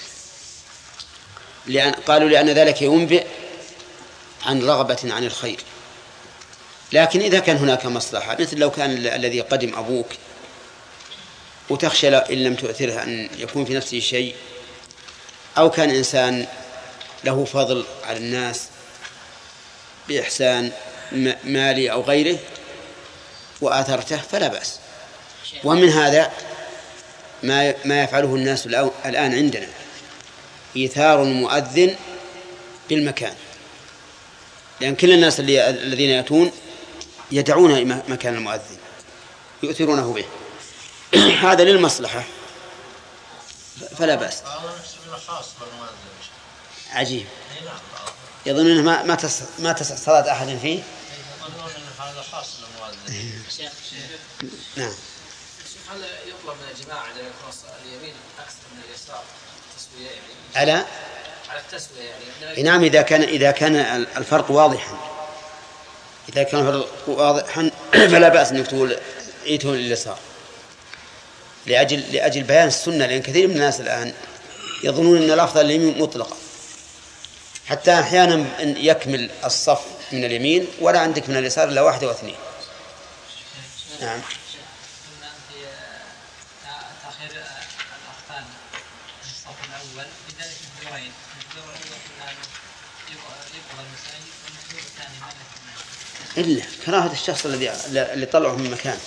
لأن قالوا لأن ذلك ينبئ عن رغبة عن الخير. لكن إذا كان هناك مصلحة، مثل لو كان الذي قدم أبوك وتخشى إن لم تؤثره أن يكون في نفسه شيء، أو كان إنسان له فضل على الناس بإحسان مالي أو غيره وآثرته فلا بأس. ومن هذا ما ما يفعله الناس الآن عندنا، إيثار المؤذن بالمكان، لأن كل الناس اللي الذين يأتون يدعون مكان المؤذن يؤثرونه به هذا للمصلحة فلا بأس. عجيب، يظن أنه ما ما تصح ما تصح صلاة أحد فيه. نعم. هل يطلب من الجماعة أن يكون اليمين أكثر من اليسار تسوية يعني؟ على على التسوية يعني. نعم، إذا كان إذا كان الفرق واضحا إذا كان الفرق واضحا فلا بأس أن تقول إيتون لليسار لأجل لأجل بيان السنة، لأن كثير من الناس الآن يظنون أن الأفضل اليمين مطلقا، حتى أحيانا يكمل الصف من اليمين ولا عندك من اليسار إلا واحدة واثنين. نعم. تأخير الأختان في الصف الأول بذلك الدورين، الدور الأول يبقى المساجد والمحذور الثاني ما يكون إلا كراهة الشخص الذي اللي طلعه من مكان.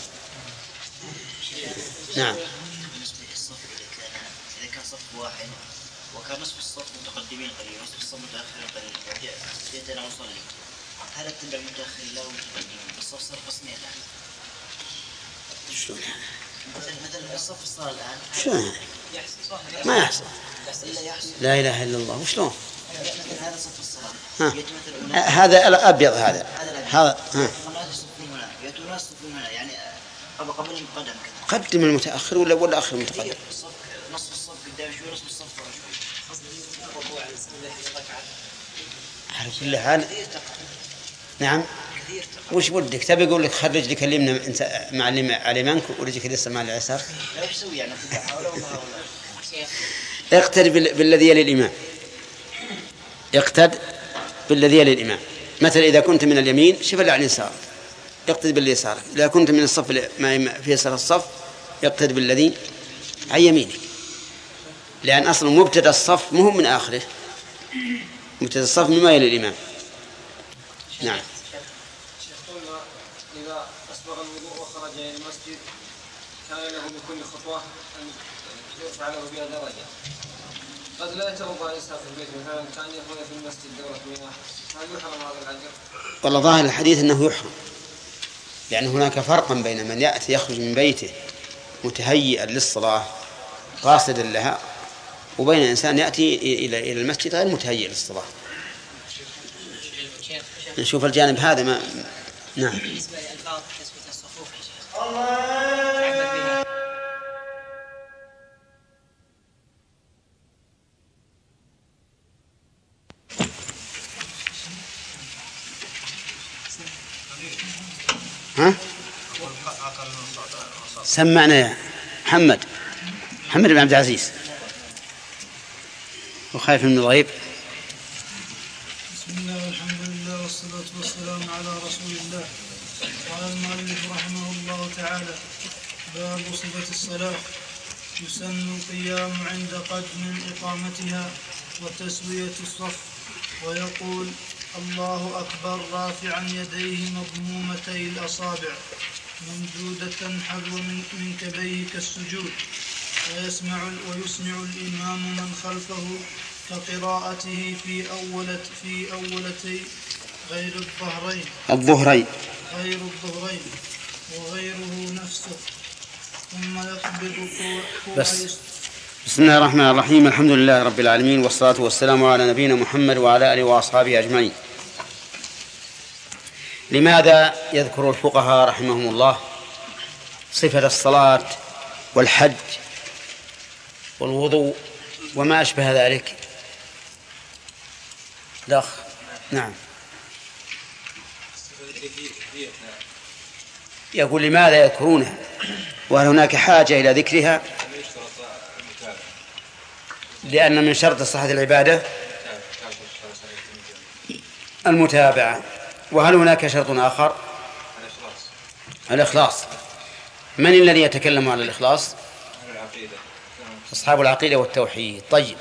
نعم. بالنسبة للصف إذا كان إذا كان صف واحد وكان نصف الصف متقدمين قليلا ونصف الصف متأخرين قليلا وجئت أنا أصلي، هل أتبع المتأخر لا والمتقدمين الصف صار قسمين الآن؟ شلون؟ مثلا مثلا الصف الصار الآن شلون؟ ما يحصل. لا إله إلا الله. وشلون؟ مثلا هذا صف الصلاة ها. هذا الأبيض هذا هذا ها. يأتون ناس صفون هنا يعني أبقى قبل المقدم كذا. قدم المتأخر ولا ولا أخر المتقدم؟ نصف الصف قدام شوي نصف الصف ورا شوي. على كل حال. نعم. وش ودك تبي أقول لك خرج لك اليمنى أنت معلم على يمينك ورجلك لسه مع اليسار؟ لا وش سوي يعني كذا حول ولا اقتد بالذي يلي الإمام. اقتد بالذي يلي الإمام. مثلا إذا كنت من اليمين شوف اللي على اليسار اقتد باليسار، إذا كنت من الصف ما في يسار الصف اقتد بالذي عن يمينك، لأن أصلا مبتدأ الصف مهم من آخره، مبتدأ الصف مما يلي الإمام. نعم. شيخ قلنا إذا أسبغ الوضوء وخرج إلى المسجد كان له بكل خطوة أن يرفع له بها درجة، قد لا يتوضأ الإنسان في البيت مثلا كان يكون في المسجد دورة مياه، هل يحرم هذا الأجر؟ والله ظاهر الحديث أنه يحرم، لأن هناك فرقا بين من يأتي يخرج من بيته متهيئا للصلاة قاصدا لها وبين إنسان يأتي إلى إلى المسجد غير متهيئ للصلاة. نشوف الجانب هذا ما. نعم. بالنسبة للألفاظ تثبيت الصفوف يا شيخ تعبد بها. ها؟ سمعنا يا محمد محمد بن عبد العزيز وخايف من الغيب. بسم الله والحمد لله والصلاة والسلام على رسول الله. قال المؤلف رحمه الله تعالى: باب صفة الصلاة. يسن القيام عند قدم إقامتها وتسوية الصف، ويقول الله أكبر رافعا يديه مضمومتي الأصابع ممدودة حذو من منكبيه كالسجود، ويسمع ويسمع الإمام من خلفه كقراءته في أولة في أولتي غير الظهرين الظهرين غير الظهرين وغيره نفسه، ثم يقبض بس. بسم الله الرحمن الرحيم. الحمد لله رب العالمين، والصلاة والسلام على نبينا محمد وعلى آله وأصحابه أجمعين. لماذا يذكر الفقهاء رحمهم الله صفة الصلاة والحج والوضوء وما أشبه ذلك. الأخ نعم يقول لماذا يذكرونها وهل هناك حاجة إلى ذكرها؟ لأن من شرط صحة العبادة المتابعة. وهل هناك شرط آخر؟ الإخلاص. من الذي يتكلم عن الإخلاص؟ أصحاب العقيدة والتوحيد. طيب،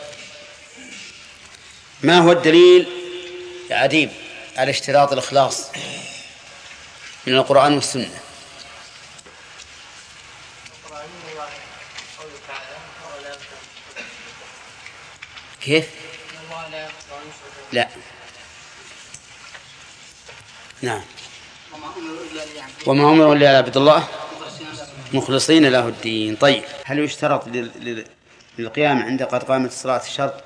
ما هو الدليل يا عديب على اشتراط الإخلاص من القرآن والسنة؟ كيف؟ لا نعم. وما أمروا إلا ليعبدوا الله مخلصين له الدين. طيب، هل يشترط للقيام عند قد قامت الصلاة الشرط؟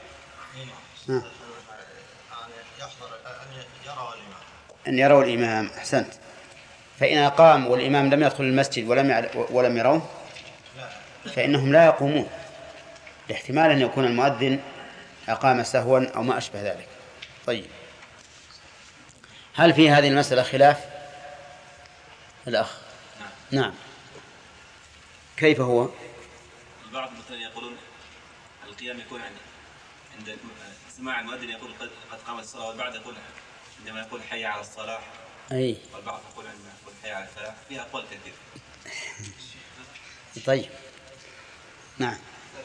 أن يروا الإمام. أحسنت. فإن قام والإمام لم يدخل المسجد ولم ولم يروه فإنهم لا يقومون، لاحتمال أن يكون المؤذن أقام سهوا أو ما أشبه ذلك. طيب، هل في هذه المسألة خلاف؟ الأخ نعم. نعم. كيف هو؟ البعض مثلا يقولون القيام يكون عند عند سماع المؤذن يقول قد قامت الصلاة، والبعض يقول عندما يقول حي على الصلاة، أي، والبعض يقول عندما يقول حي على الفلاح. فيها أقوال كثير. طيب نعم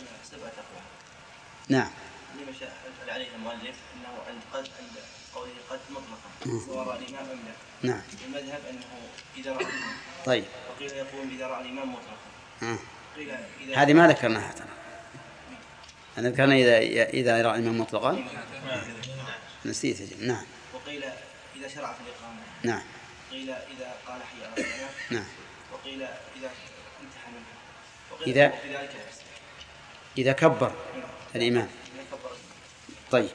نعم. لما شاء عليه المؤلف انه عند قد عند قوله قد مطلقا سواء راى الامام ام لا. نعم. المذهب انه اذا راى الامام. طيب. وقيل يقوم اذا راى الامام مطلقا. آه. قيل اذا هذه ما ذكرناها ترى. أنا ذكرنا إذا إذا راى الامام مطلقا. نسيت. نعم. وقيل اذا شرع في الاقامه. نعم. قيل اذا قال حي على الصلاه. نعم. وقيل اذا انتهى منها. إذا إذا كبر الإمام. طيب،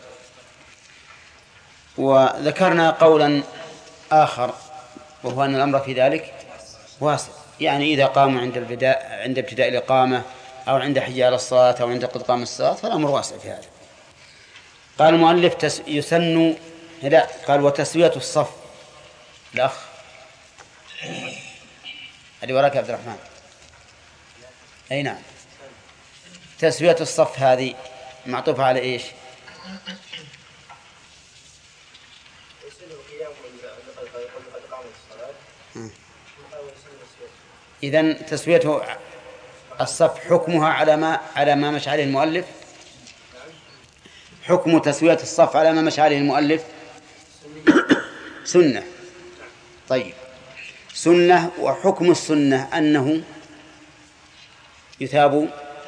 وذكرنا قولا آخر وهو أن الأمر في ذلك واسع، يعني إذا قاموا عند البداء عند ابتداء الإقامة أو عند حي على الصلاة أو عند قد قام الصلاة فالأمر واسع في هذا. قال المؤلف تس يسن لا قال وتسوية الصف. الأخ اللي وراك عبد الرحمن. أي نعم. تسوية الصف هذه معطوفة على إيش؟ إذن تسويته الصف حكمها على ما على ما مشى عليه المؤلف. حكم تسوية الصف على ما مشى عليه المؤلف سنة. طيب، سنة. وحكم السنة أنه يثاب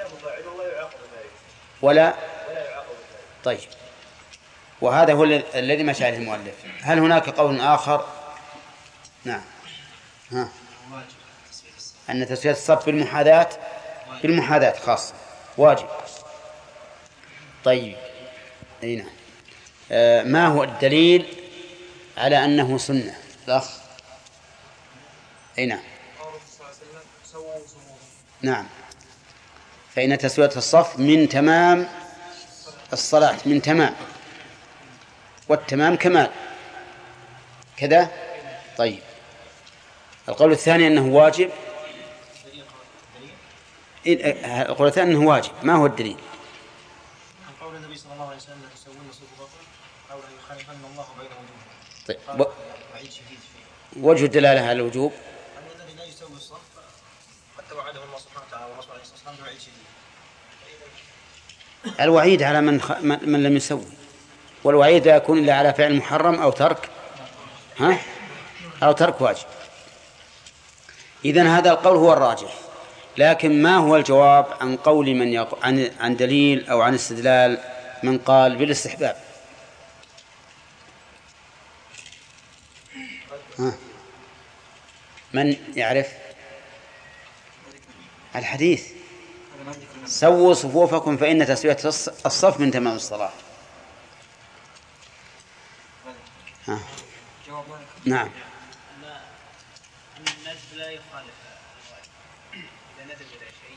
ولا. طيب، وهذا هو الذي مشى عليه المؤلف. هل هناك قول آخر؟ نعم. ها. أن تسوية الصف بالمحاذاة بالمحاذاة خاصة واجب. طيب، أي نعم. آه ما هو الدليل على أنه سنة؟ الأخ. أي نعم. نعم. فإن تسوية الصف من تمام الصلاة، من تمام، والتمام كمال كذا. طيب، القول الثاني أنه واجب. القول الثاني أنه واجب. ما هو الدليل؟ قول النبي صلى الله عليه وسلم لا تسوون صفوفكم أو لا يخالفن الله بين وجوهكم. طيب، و... وجه الدلالة على الوجوب أن الذي لا يسوي الصف قد توعده الله سبحانه وتعالى ورسوله عليه الصلاة والسلام بوعيد شديد. الوعيد على من خ... من لم يسوي، والوعيد لا يكون إلا على فعل محرم أو ترك ها أو ترك واجب. إذن هذا القول هو الراجح. لكن ما هو الجواب عن قول من يق... عن عن دليل أو عن استدلال من قال بالاستحباب؟ ها. من يعرف الحديث؟ سووا صفوفكم فإن تسوية الصف من تمام الصلاة. ها. نعم. الندب لا يخالف الواجب. إذا ندب إلى شيء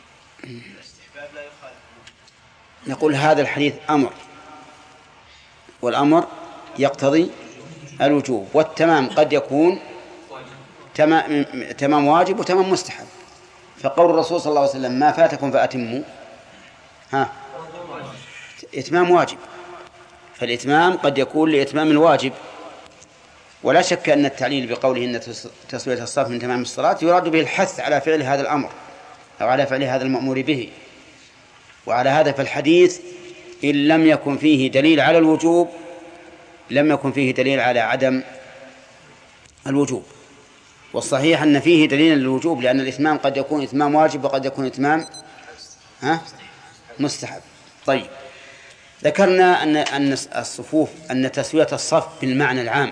الاستحباب لا يخالف. نقول هذا الحديث أمر، والأمر يقتضي الوجوب، والتمام قد يكون تمام, تمام واجب وتمام مستحب. فقول الرسول صلى الله عليه وسلم ما فاتكم فأتموا، ها إتمام واجب، فالإتمام قد يكون لإتمام الواجب. ولا شك أن التعليل بقوله إن تسوية الصف من تمام الصلاة يراد به الحث على فعل هذا الأمر أو على فعل هذا المأمور به. وعلى هذا فالحديث إن لم يكن فيه دليل على الوجوب لم يكن فيه دليل على عدم الوجوب. والصحيح أن فيه دليل للوجوب، لأن الإتمام قد يكون إتمام واجب وقد يكون إتمام ها مستحب. طيب، ذكرنا أن أن الصفوف أن تسوية الصف بالمعنى العام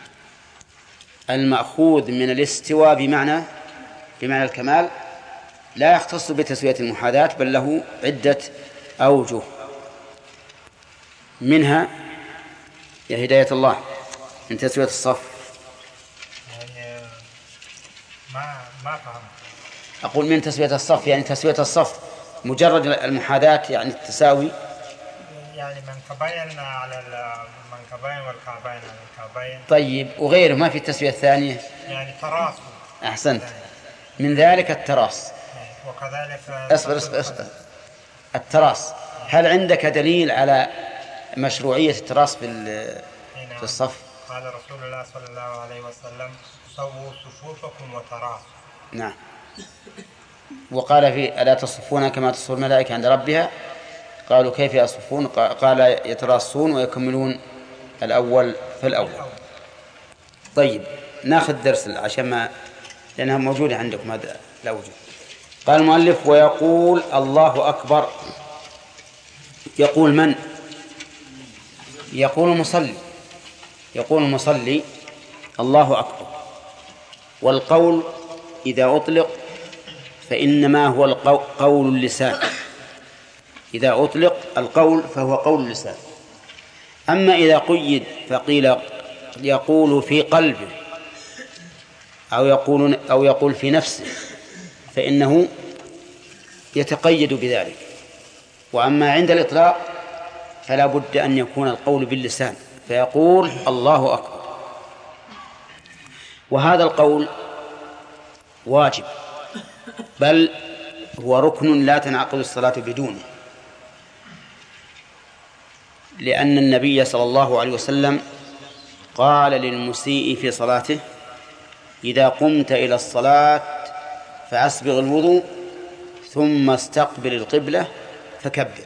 المأخوذ من الاستواء بمعنى بمعنى الكمال لا يختص بتسوية المحاذاة، بل له عدة أوجه، منها يا هداية الله من تسوية الصف. يعني ما ما فهم. أقول من تسوية الصف يعني تسوية الصف مجرد المحاذاة يعني التساوي، يعني منكبين على المنكبين والكعبين على الكعبين. طيب، وغيره ما في التسوية الثانية يعني تراص. أحسنت، من ذلك التراص. وكذلك اصبر اصبر اصبر التراص، هل عندك دليل على مشروعية التراص في في الصف؟ قال رسول الله صلى الله عليه وسلم سووا صفوفكم وتراصوا. نعم. وقال في ألا تصفون كما تصف الملائكة عند ربها؟ قالوا كيف يصفون؟ قال يتراصون ويكملون الأول فالأول. طيب، ناخذ درس عشان ما لأنها موجودة عندكم هذا لا وجود. قال المؤلف ويقول الله أكبر. يقول من؟ يقول المصلي، يقول المصلي الله أكبر. والقول إذا أطلق فإنما هو قول اللسان، إذا أطلق القول فهو قول اللسان. أما إذا قيد فقيل يقول في قلبه أو يقول أو يقول في نفسه فإنه يتقيد بذلك. وأما عند الإطلاق فلا بد أن يكون القول باللسان، فيقول الله أكبر. وهذا القول واجب، بل هو ركن لا تنعقد الصلاة بدونه، لأن النبي صلى الله عليه وسلم قال للمسيء في صلاته إذا قمت إلى الصلاة فأسبغ الوضوء ثم استقبل القبلة فكبر.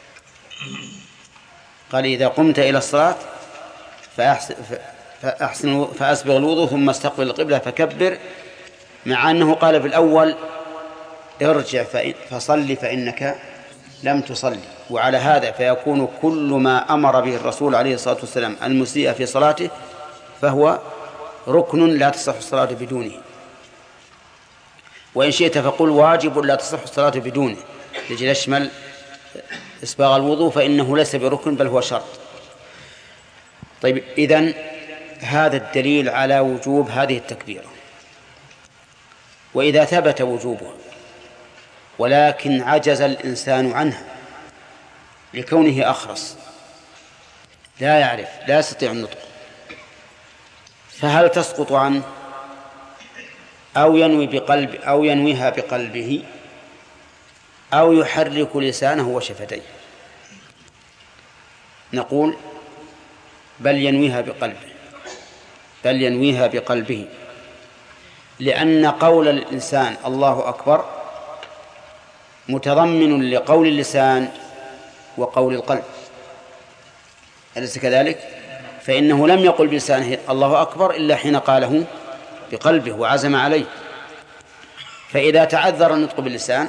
قال إذا قمت إلى الصلاة فأحسن فأحسن فأسبغ الوضوء ثم استقبل القبلة فكبر، مع أنه قال في الأول ارجع فصل فإنك لم تصلي. وعلى هذا فيكون كل ما أمر به الرسول عليه الصلاة والسلام المسيء في صلاته فهو ركن لا تصح الصلاة بدونه. وإن شئت فقل واجب لا تصح الصلاة بدونه لجل يشمل إسباغ الوضوء، فإنه ليس بركن بل هو شرط. طيب، إذن هذا الدليل على وجوب هذه التكبيرة. وإذا ثبت وجوبها ولكن عجز الإنسان عنها لكونه أخرس لا يعرف لا يستطيع النطق، فهل تسقط عنه أو ينوي بقلب أو ينويها بقلبه أو يحرك لسانه وشفتيه؟ نقول بل ينويها بقلبه، بل ينويها بقلبه، لأن قول الإنسان الله أكبر متضمن لقول اللسان وقول القلب، أليس كذلك؟ فإنه لم يقل بلسانه الله أكبر إلا حين قاله بقلبه وعزم عليه. فإذا تعذر النطق باللسان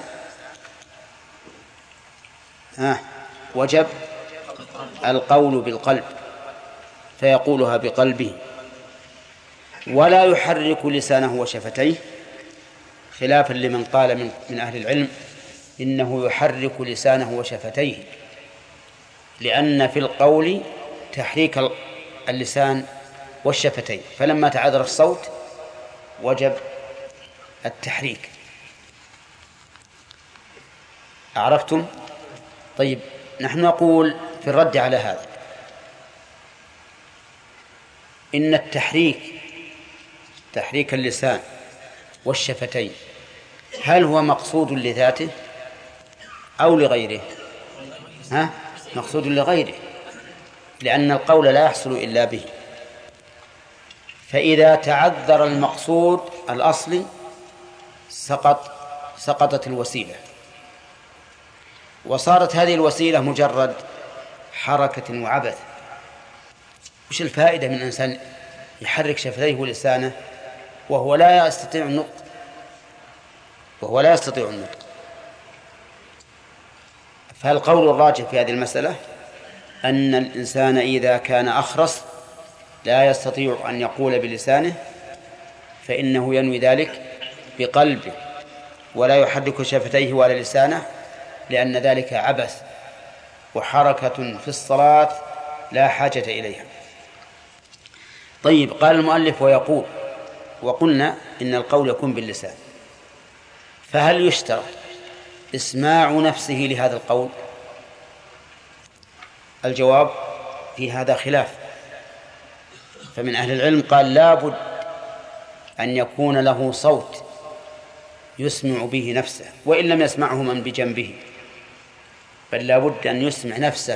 آه وجب القول بالقلب فيقولها بقلبه، ولا يحرك لسانه وشفتيه، خلافا لمن قال من, من أهل العلم إنه يحرك لسانه وشفتيه، لأن في القول تحريك اللسان والشفتين، فلما تعذر الصوت وجب التحريك. عرفتم؟ طيب، نحن نقول في الرد على هذا إن التحريك تحريك اللسان والشفتين هل هو مقصود لذاته أو لغيره؟ ها؟ مقصود لغيره، لأن القول لا يحصل إلا به. فإذا تعذر المقصود الأصلي سقط سقطت الوسيلة، وصارت هذه الوسيلة مجرد حركة وعبث. وش الفائدة من إنسان يحرك شفتيه ولسانه وهو لا يستطيع النطق وهو لا يستطيع النطق؟ فالقول الراجح في هذه المسألة أن الإنسان إذا كان أخرس لا يستطيع أن يقول بلسانه فإنه ينوي ذلك بقلبه ولا يحرك شفتيه ولا لسانه، لأن ذلك عبث وحركة في الصلاة لا حاجة إليها. طيب، قال المؤلف ويقول، وقلنا إن القول يكون باللسان، فهل يشترط إسماع نفسه لهذا القول؟ الجواب في هذا خلاف، فمن أهل العلم قال لا بد أن يكون له صوت يسمع به نفسه وإن لم يسمعه من بجنبه، بل لا بد أن يسمع نفسه،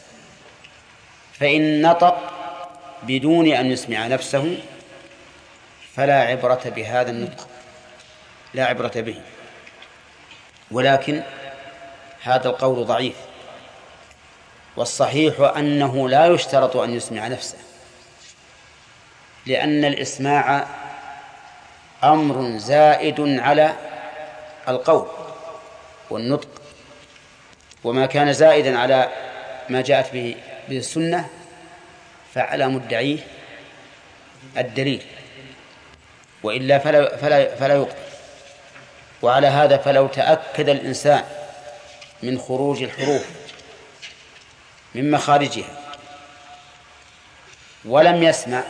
فإن نطق بدون أن يسمع نفسه فلا عبرة بهذا النطق، لا عبرة به. ولكن هذا القول ضعيف، والصحيح أنه لا يشترط أن يسمع نفسه، لأن الإسماع أمر زائد على القول والنطق، وما كان زائدا على ما جاءت به السنة فعلى مدعيه الدليل، وإلا فلا, فلا, فلا يقبل. وعلى هذا فلو تأكد الإنسان من خروج الحروف من مخارجها ولم يسمع،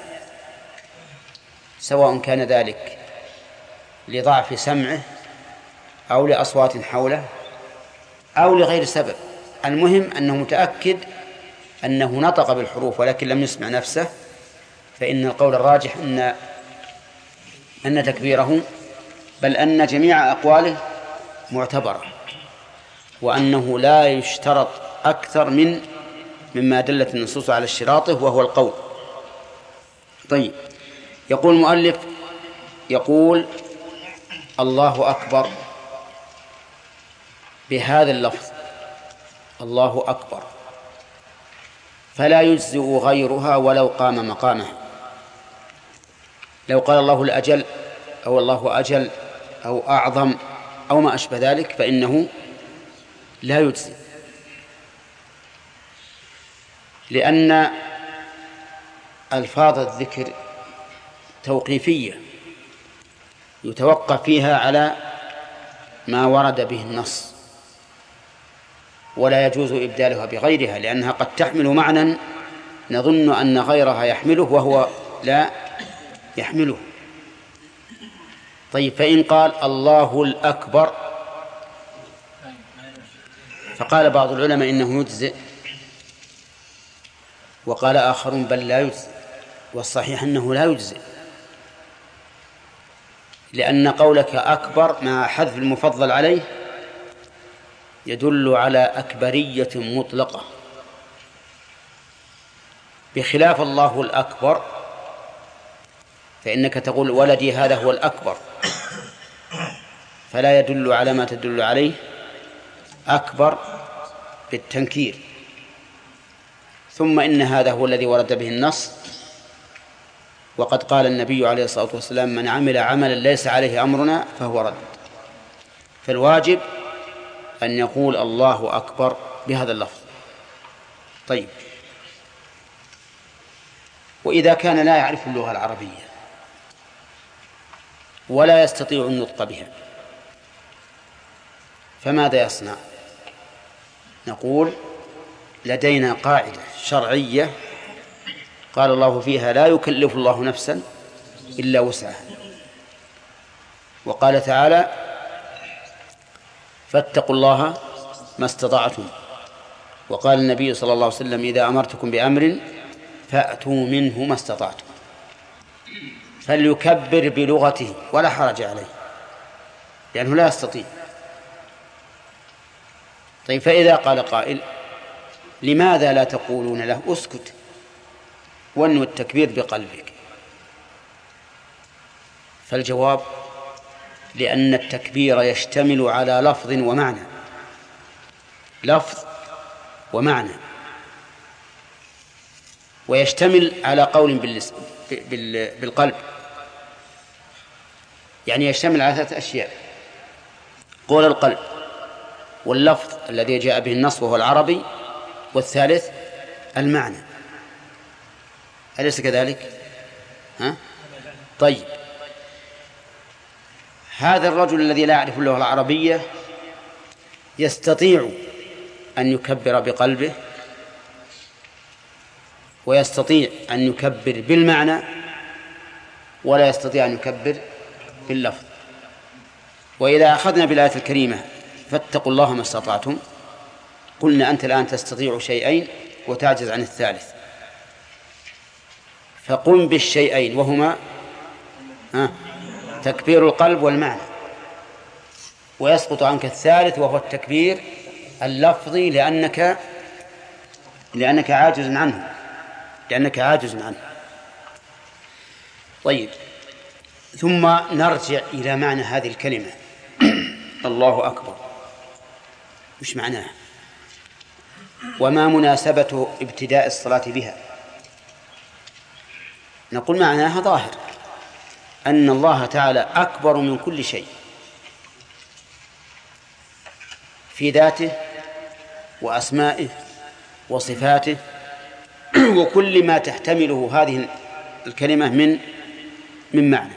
سواء كان ذلك لضعف سمعه أو لأصوات حوله أو لغير سبب، المهم أنه متأكد أنه نطق بالحروف ولكن لم يسمع نفسه، فإن القول الراجح أن أن تكبيره بل أن جميع أقواله معتبرة، وأنه لا يشترط أكثر من مما دلت النصوص على اشتراطه وهو القول. طيب، يقول المؤلف يقول الله أكبر بهذا اللفظ الله أكبر فلا يجزئ غيرها ولو قام مقامه. لو قال الله الأجل أو الله أجل أو أعظم أو ما أشبه ذلك فإنه لا يجزئ، لأن ألفاظ الذكر توقيفية يتوقف فيها على ما ورد به النص، ولا يجوز إبدالها بغيرها، لأنها قد تحمل معنى نظن أن غيرها يحمله وهو لا يحمله. طيب، فإن قال الله الأكبر فقال بعض العلماء إنه يجزئ، وقال آخرون بل لا يجزئ، والصحيح أنه لا يجزئ، لأن قولك أكبر مع حذف المفضل عليه يدل على أكبرية مطلقة، بخلاف الله الأكبر فإنك تقول ولدي هذا هو الأكبر، فلا يدل على ما تدل عليه أكبر بالتنكير. ثم إن هذا هو الذي ورد به النص، وقد قال النبي عليه الصلاة والسلام من عمل عملا ليس عليه أمرنا فهو رد. فالواجب أن يقول الله أكبر بهذا اللفظ. طيب، وإذا كان لا يعرف اللغة العربية ولا يستطيع النطق بها فماذا يصنع؟ نقول لدينا قاعدة شرعية قال الله فيها لا يكلف الله نفسا إلا وسعها، وقال تعالى فاتقوا الله ما استطعتم. وقال النبي صلى الله عليه وسلم إذا أمرتكم بأمر فأتوا منه ما استطعتم. فليكبر بلغته ولا حرج عليه لأنه لا يستطيع. طيب فإذا قال قائل لماذا لا تقولون له اسكت وانو التكبير بقلبك؟ فالجواب لأن التكبير يشتمل على لفظ ومعنى، لفظ ومعنى، ويشتمل على قول بالقلب، يعني يشتمل على ثلاثة أشياء: قول القلب، واللفظ الذي جاء به النص وهو العربي، والثالث المعنى. أليس كذلك؟ ها؟ طيب هذا الرجل الذي لا يعرف اللغة العربية يستطيع أن يكبر بقلبه ويستطيع أن يكبر بالمعنى ولا يستطيع أن يكبر باللفظ. وإذا أخذنا بالآية الكريمة فاتقوا الله ما استطعتم، قلنا أنت الآن تستطيع شيئين وتعجز عن الثالث، فقم بالشيئين وهما تكبير القلب والمعنى، ويسقط عنك الثالث وهو التكبير اللفظي لأنك لأنك عاجز عنه لأنك عاجز عنه. طيب ثم نرجع إلى معنى هذه الكلمة الله أكبر، مش معناها؟ وما مناسبة ابتداء الصلاة بها؟ نقول معناها ظاهر أن الله تعالى أكبر من كل شيء في ذاته وأسمائه وصفاته وكل ما تحتمله هذه الكلمة من من معنى.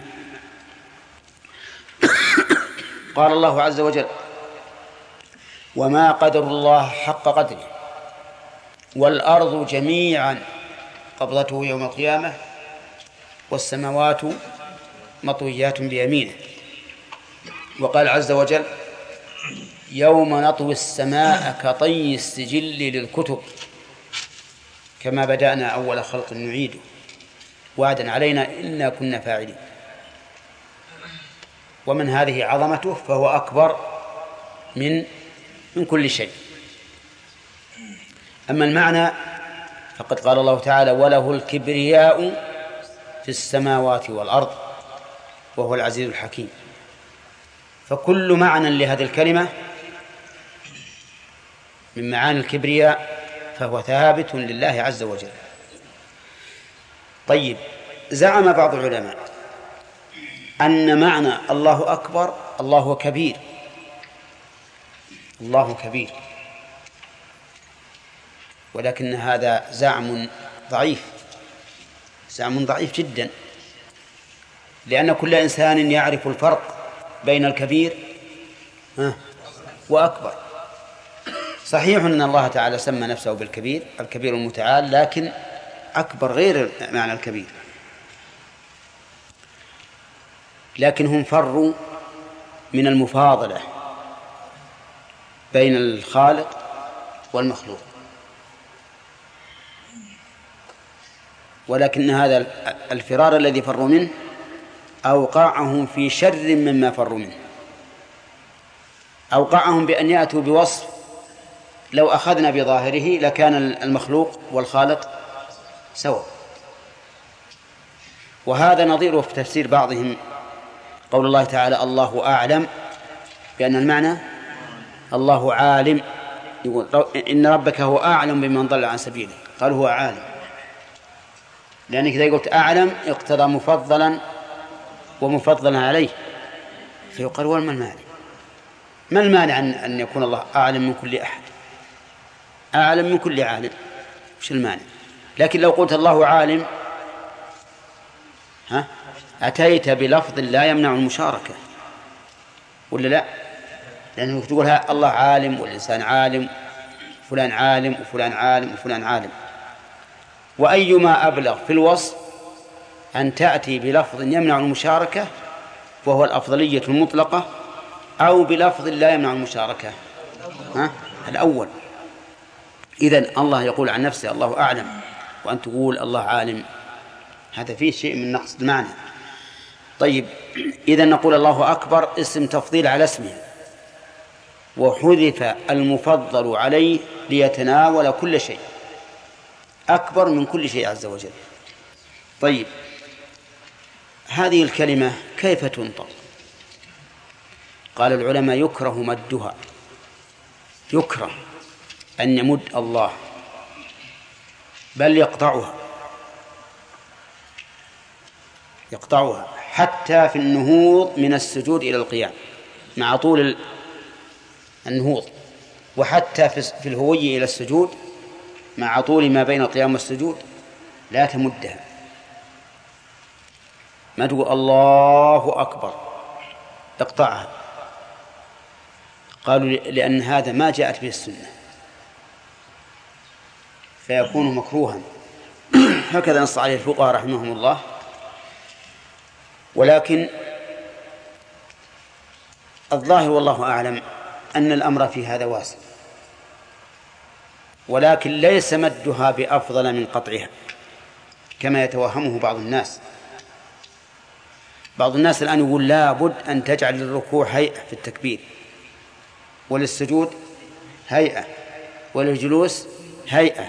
قال الله عز وجل وما قدر الله حق قدره والأرض جميعا قبضته يوم القيامة والسماوات مطويات بيمينه. وقال عز وجل يوم نطوي السماء كطي السجل للكتب كما بدأنا أول خلق نعيده وعدا علينا إنا كنا فاعلين. ومن هذه عظمته فهو أكبر من من كل شيء. أما المعنى فقد قال الله تعالى وله الكبرياء في السماوات والأرض وهو العزيز الحكيم. فكل معنى لهذه الكلمة من معاني الكبرياء فهو ثابت لله عز وجل. طيب زعم بعض العلماء أن معنى الله أكبر الله كبير، الله كبير، ولكن هذا زعم ضعيف، زعم ضعيف جدا، لأن كل إنسان يعرف الفرق بين الكبير وأكبر. صحيح أن الله تعالى سمى نفسه بالكبير، الكبير المتعال، لكن أكبر غير معنى الكبير. لكن هم فروا من المفاضلة بين الخالق والمخلوق، ولكن هذا الفرار الذي فروا منه أوقعهم في شر مما فروا منه. أوقعهم بأن يأتوا بوصف لو أخذنا بظاهره لكان المخلوق والخالق سواء. وهذا نظيره في تفسير بعضهم قول الله تعالى الله أعلم، بأن المعنى الله عالم، يقول إن ربك هو أعلم بمن ضل عن سبيله، قال هو عالم، لأنك إذا قلت أعلم اقتضى مفضلا ومفضلا عليه، فيقال وما المانع؟ ما المانع أن يكون الله أعلم من كل أحد، أعلم من كل عالم، وش المانع؟ لكن لو قلت الله عالم ها أتيت بلفظ لا يمنع المشاركة ولا لا؟ لأنه تقول الله عالم والإنسان عالم، فلان عالم وفلان عالم وفلان عالم. وأيما أبلغ في الوصف أن تأتي بلفظ يمنع المشاركة وهو الأفضلية المطلقة، أو بلفظ لا يمنع المشاركة، ها؟ الأول. إذن الله يقول عن نفسه الله أعلم، وأن تقول الله عالم، هذا فيه شيء من نقص المعنى. طيب، إذن نقول الله أكبر اسم تفضيل على اسمه، وحذف المفضل عليه ليتناول كل شيء، أكبر من كل شيء عز وجل. طيب، هذه الكلمة كيف تنطق؟ قال العلماء يكره مدها، يكره أن يمد الله، بل يقطعها يقطعها حتى في النهوض من السجود إلى القيام مع طول النهوض، وحتى في الهوي إلى السجود مع طول ما بين القيام والسجود لا تمدها، ما تقول الله أكبر، اقطعها. قالوا لأن هذا ما جاءت به السنة فيكون مكروها، هكذا نص عليه الفقهاء رحمهم الله. ولكن الظاهر والله أعلم أن الأمر في هذا واسع، ولكن ليس مدها بأفضل من قطعها كما يتوهمه بعض الناس. بعض الناس الآن يقول لا بد أن تجعل للركوع هيئة في التكبير، وللسجود هيئة، وللجلوس هيئة،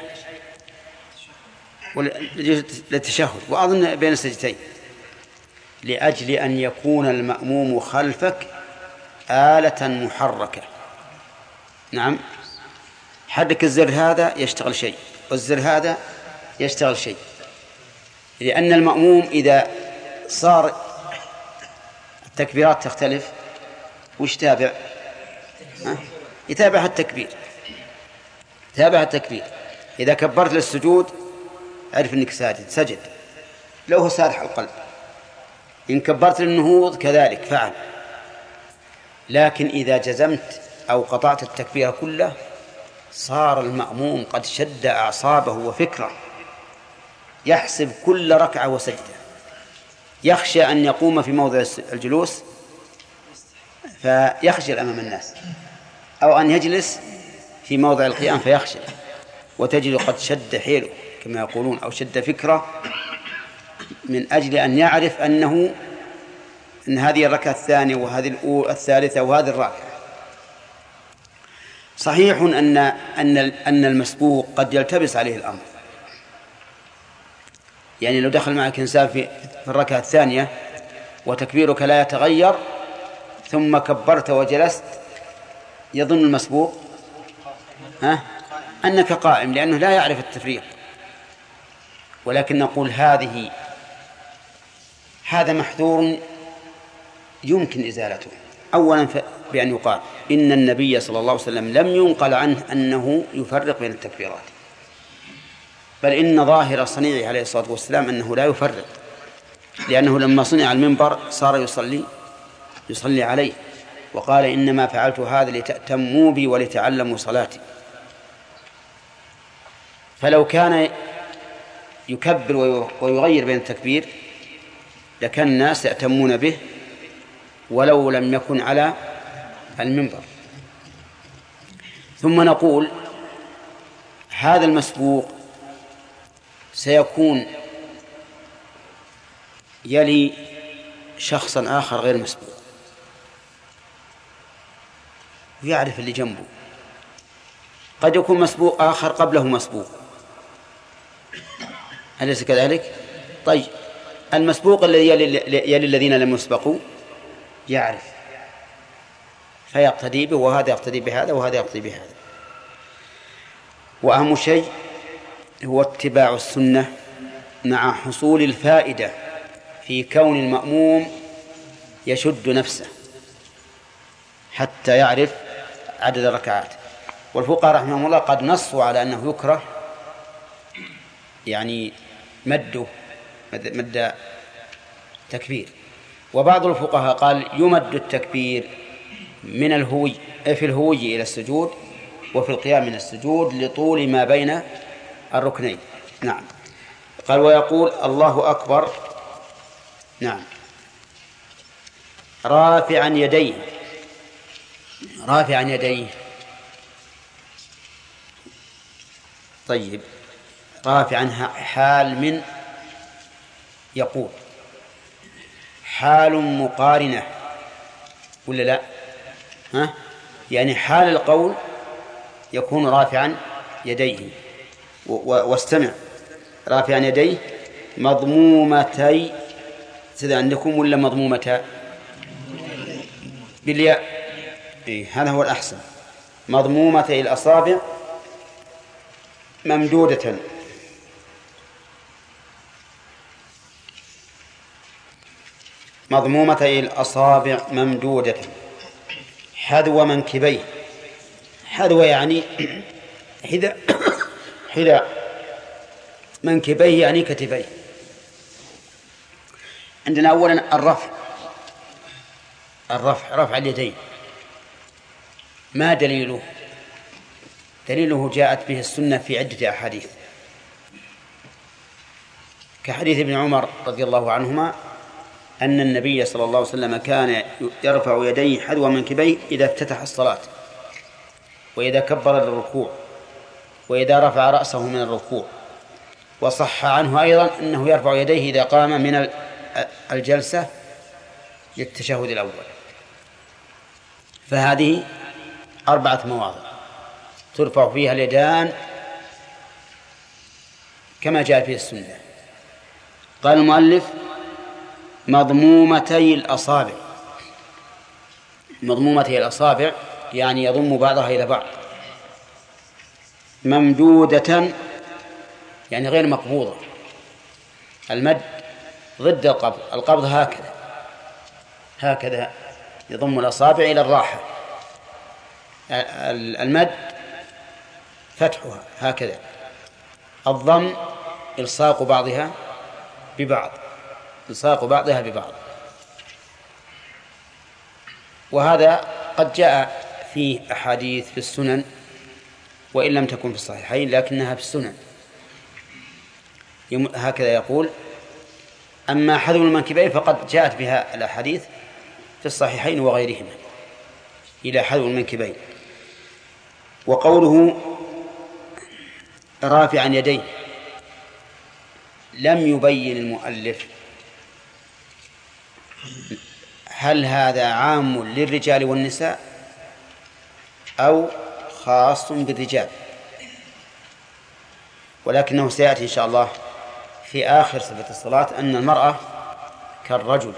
وللتشهد، وأظن بين السجدتين، لأجل أن يكون المأموم خلفك آلة محركة. نعم، حرك الزر هذا يشتغل شيء، والزر هذا يشتغل شيء، لأن المأموم إذا صار التكبيرات تختلف وش تابع؟ يتابع التكبير، تابع التكبير. إذا كبرت للسجود عرف أنك ساجد، سجد لو هو سارح القلب. إن كبرت للنهوض كذلك فعل. لكن إذا جزمت أو قطعت التكبير كله صار المأموم قد شد أعصابه وفكره، يحسب كل ركعة وسجدة، يخشى أن يقوم في موضع الجلوس فيخجل أمام الناس، أو أن يجلس في موضع القيام فيخشى، وتجد قد شد حيله كما يقولون، أو شد فكرة من أجل أن يعرف أنه أن هذه الركعة الثانية وهذه الثالثة وهذه الرابعة. صحيح أن أن أن المسبوق قد يلتبس عليه الأمر، يعني لو دخل معك إنسان في الركعة الثانية وتكبيرك لا يتغير ثم كبرت وجلست، يظن المسبوق ها أنك قائم، لأنه لا يعرف التفريق. ولكن نقول هذه هذا محذور يمكن إزالته. أولا بأن يقال إن النبي صلى الله عليه وسلم لم ينقل عنه أنه يفرق بين التكبيرات، بل إن ظاهر صنيعه عليه الصلاة والسلام أنه لا يفرق، لأنه لما صنع المنبر صار يصلي يصلي عليه، وقال إنما فعلت هذا لتأتموا بي ولتعلموا صلاتي. فلو كان يكبر ويغير بين التكبير لكان الناس يأتمون به ولو لم يكن على المنبر. ثم نقول هذا المسبوق سيكون يلي شخصا آخر غير مسبوق، ويعرف اللي جنبه. قد يكون مسبوق آخر قبله مسبوق، أليس كذلك؟ طيب، المسبوق الذي يلي, يلي الذين لم يسبقوا يعرف فيقتدي به، وهذا يقتدي بهذا وهذا يقتدي بهذا. وأهم شيء هو اتباع السنة مع حصول الفائدة في كون المأموم يشد نفسه حتى يعرف عدد الركعات. والفقهاء رحمهم الله قد نصوا على أنه يكره يعني مده مد تكبير، وبعض الفقهاء قال يمد التكبير من الهوي في الهوي إلى السجود وفي القيام من السجود لطول ما بين الركنين. نعم. قال ويقول الله أكبر، نعم، رافعا يديه. رافعا يديه طيب، رافعا حال من يقول، حال مقارنة ولا لا؟ ها؟ يعني حال القول يكون رافعا يديه، واستمع، رافعا يديه مضمومتي، سيدا عندكم ولا مضمومتا بالياء؟ إيه، هذا هو الأحسن، مضمومتي الأصابع ممدودة، مضمومتي الأصابع ممدودة حذو منكبيه، حذو يعني حذا حذا منكبيه يعني كتفيه. عندنا أولا الرفع، الرفع رفع اليدين، ما دليله؟ دليله جاءت به السنة في عدة أحاديث، كحديث ابن عمر رضي الله عنهما أن النبي صلى الله عليه وسلم كان يرفع يديه حذو منكبيه إذا افتتح الصلاة، وإذا كبر للركوع، وإذا رفع رأسه من الركوع. وصح عنه أيضا أنه يرفع يديه إذا قام من الجلسة للتشهد الأول. فهذه أربعة مواضع ترفع فيها اليدان كما جاء في السنة. قال المؤلف مضمومتي الأصابع، مضمومتي الأصابع يعني يضم بعضها إلى بعض، ممدودة يعني غير مقبوضة، المد ضد القبض، القبض هكذا هكذا يضم الأصابع إلى الراحة، المد فتحها هكذا، الضم إلصاق بعضها ببعض، إلصاق بعضها ببعض. وهذا قد جاء فيه أحاديث في السنن وإن لم تكن في الصحيحين لكنها في السنن، هكذا يقول. أما حذو المنكبين فقد جاءت بها الأحاديث في الصحيحين وغيرهما إلى حذو المنكبين. وقوله رافعا يديه لم يبين المؤلف هل هذا عام للرجال والنساء أو خاص بالرجال، ولكنه سيأتي إن شاء الله في آخر صفة الصلاة أن المرأة كالرجل،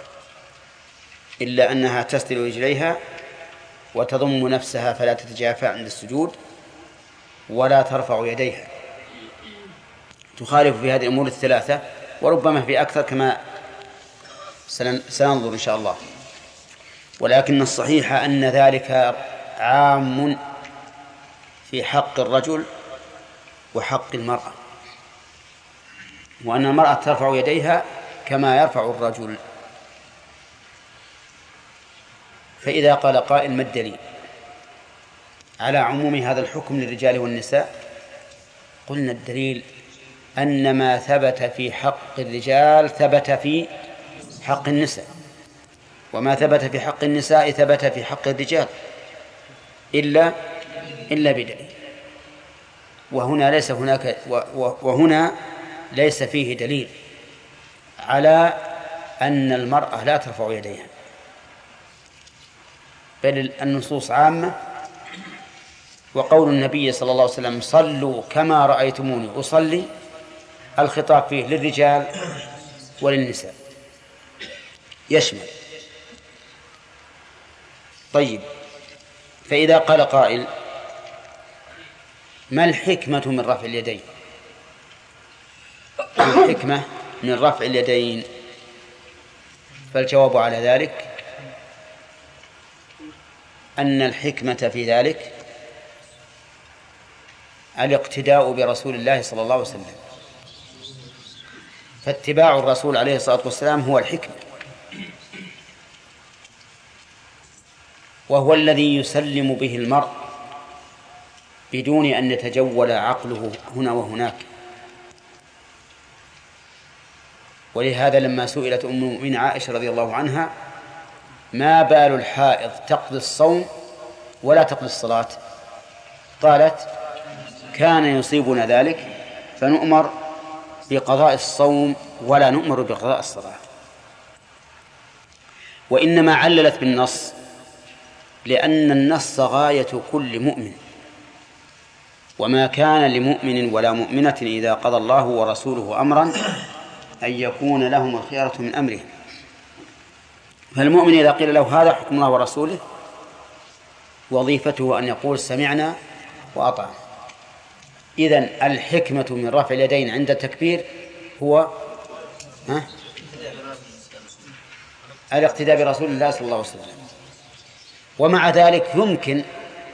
إلا أنها تسدل رجليها وتضم نفسها فلا تتجافى عند السجود ولا ترفع يديها، تخالف في هذه الأمور الثلاثة، وربما في أكثر كما سننظر إن شاء الله. ولكن الصحيح أن ذلك عام في حق الرجل وحق المرأة، وأن المرأة ترفع يديها كما يرفع الرجل. فإذا قال قائل ما الدليل على عموم هذا الحكم للرجال والنساء؟ قلنا الدليل أن ما ثبت في حق الرجال ثبت في حق النساء، وما ثبت في حق النساء ثبت في حق الرجال إلا إلا بدليل. وهنا ليس هناك وهنا ليس فيه دليل على أن المرأة لا ترفع يديها، بل النصوص عامة. وقول النبي صلى الله عليه وسلم صلوا كما رأيتموني أصلي، الخطاب فيه للرجال وللنساء يشمل. طيب، فإذا قال قائل ما الحكمة من رفع اليدين؟ الحكمة من رفع اليدين، فالجواب على ذلك أن الحكمة في ذلك الاقتداء برسول الله صلى الله عليه وسلم، فاتباع الرسول عليه الصلاة والسلام هو الحكمة، وهو الذي يسلم به المرء بدون أن يتجول عقله هنا وهناك. ولهذا لما سئلت أم المؤمنين عائشة رضي الله عنها ما بال الحائض تقضي الصوم ولا تقضي الصلاة، قالت كان يصيبنا ذلك فنؤمر بقضاء الصوم ولا نؤمر بقضاء الصلاة. وإنما عللت بالنص لأن النص غاية كل مؤمن، وما كان لمؤمن ولا مؤمنة إذا قضى الله ورسوله أمرا أن يكون لهم الخيرة من أمرهم. فالمؤمن إذا قيل له هذا حكم الله ورسوله وظيفته أن يقول سمعنا وأطعنا. إذن الحكمة من رفع اليدين عند التكبير هو ها؟ الاقتداء برسول الله صلى الله عليه وسلم. ومع ذلك يمكن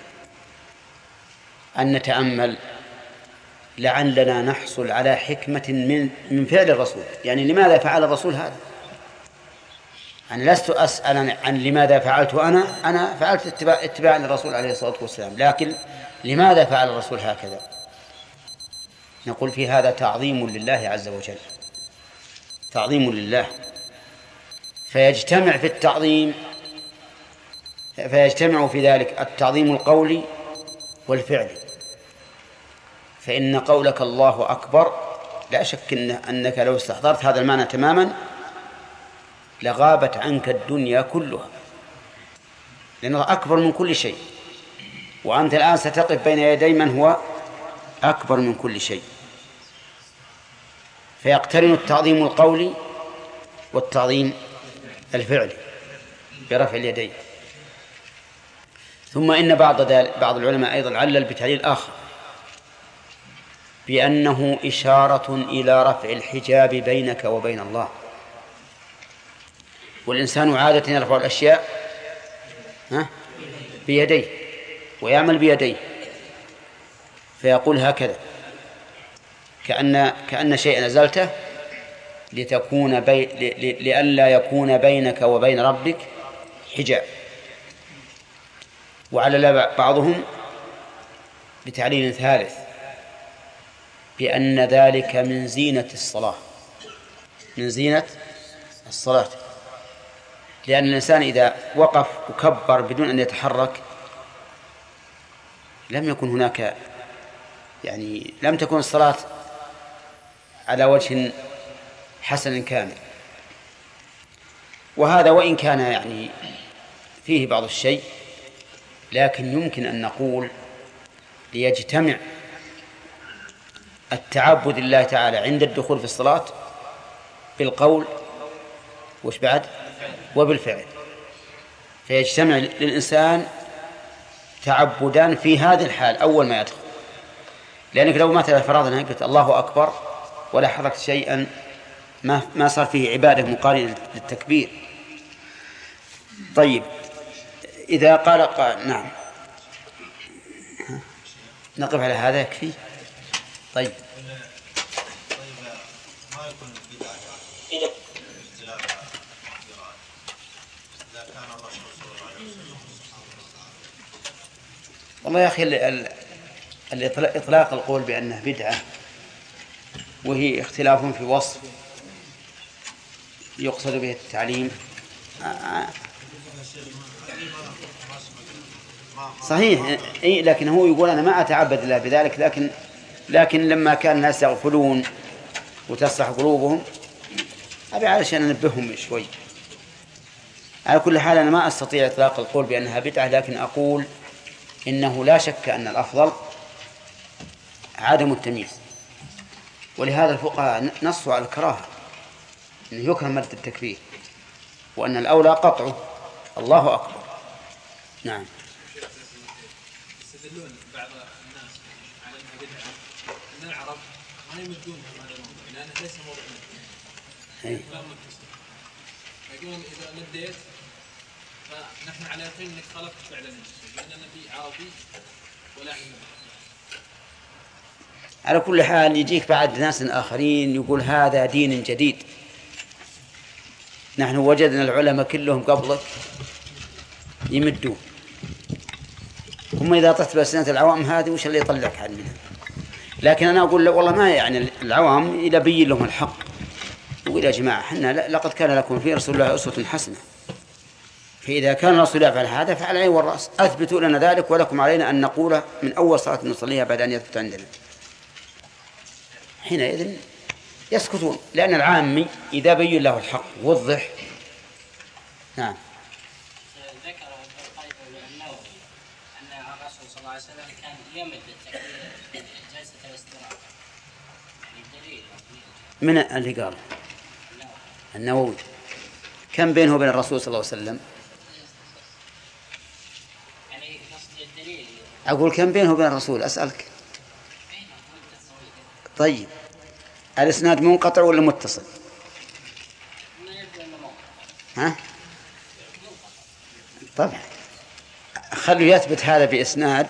أن نتأمل لعلنا نحصل على حكمة من من فعل الرسول. يعني لماذا فعل الرسول هذا؟ أنا لست أسأل عن لماذا فعلت أنا أنا فعلت اتباع اتباعا للرسول عليه الصلاة والسلام، لكن لماذا فعل الرسول هكذا؟ نقول في هذا تعظيم لله عز وجل، تعظيم لله، فيجتمع في التعظيم فيجتمع في ذلك التعظيم القولي والفعلي. فإن قولك الله أكبر لا شك إن أنك لو استحضرت هذا المعنى تماما لغابت عنك الدنيا كلها، لأنه أكبر من كل شيء، وأنت الآن ستقف بين يدي من هو أكبر من كل شيء. فيقترن التعظيم القولي والتعظيم الفعلي برفع اليدين. ثم إن بعض بعض العلماء أيضا علل بتعليل آخر بأنه إشارة إلى رفع الحجاب بينك وبين الله. والإنسان عادة يرفع الأشياء بيديه ويعمل بيديه، فيقول هكذا كأن كأن شيئا نزلته لتكون بي... لئلا يكون بينك وبين ربك حجاب. وعلل بعضهم بتعليل ثالث بأن ذلك من زينة الصلاة، من زينة الصلاة، لأن الإنسان إذا وقف وكبر بدون أن يتحرك لم يكن هناك، يعني لم تكن الصلاة على وجه حسن كامل. وهذا وإن كان يعني فيه بعض الشيء، لكن يمكن أن نقول ليجتمع التعبد لله تعالى عند الدخول في الصلاة بالقول وش بعد وبالفعل، فيجتمع للإنسان تعبدان في هذه الحال أول ما يدخل. لأنك لو مثلا فرضنا قلت الله أكبر ولا حركت شيئا ما ما صار فيه عبادة مقارنة للتكبير. طيب إذا قال, قال نعم نقف على هذا يكفي. طيب والله يا أخي الإطلاق القول بأنه بدعة وهي اختلاف في وصف يقصد به التعليم صحيح، إيه، لكن هو يقول أنا ما أتعبد الله بذلك، لكن لكن لما كان الناس يغفلون وتصح قلوبهم أبي علشان أنبههم شوي. على كل حال أنا ما أستطيع إطلاق القول بأنها بدعة، لكن أقول إنه لا شك أن الأفضل عدم التمييز، ولهذا الفقهاء نصوا على الكراهة أنه يكره مادة التكبير، وأن الأولى قطعه الله أكبر. نعم. يستدلون بعض الناس على أنها بدعة أن العرب ما يمدون هذا الموضوع لأنه ليس موضوع مد، لا متصل. يقولون إذا مديت فنحن على يقين أنك خلقت فعلا لأن النبي عربي ولا علم. على كل حال يجيك بعد ناس آخرين يقول هذا دين جديد، نحن وجدنا العلماء كلهم قبلك يمدون، هم إذا طلعت بسنة العوام هذه وش اللي يطلعك عنها؟ لكن أنا أقول والله ما يعني العوام إذا بين لهم الحق يقول يا جماعة حنا لقد كان لكم في رسول الله أسوة حسنة، فإذا كان الرسول يفعل هذا فعلى العين والرأس، أثبتوا لنا ذلك ولكم علينا أن نقوله من أول صلاة نصليها بعد أن يثبت عندنا. حينئذ يسكتون، لأن العامي إذا بين له الحق وضح. نعم. ذكر القيد النووي أن الرسول صلى الله عليه وسلم كان يمد التكبير جلسة الاستراحة، يعني الدليل من اللي قال النووي كم بينه وبين الرسول صلى الله عليه وسلم؟ يعني قصدي الدليل. أقول كم بينه وبين الرسول أسألك. طيب الإسناد منقطع ولا متصل؟ ها؟ طبعا خلوا يثبت هذا بإسناد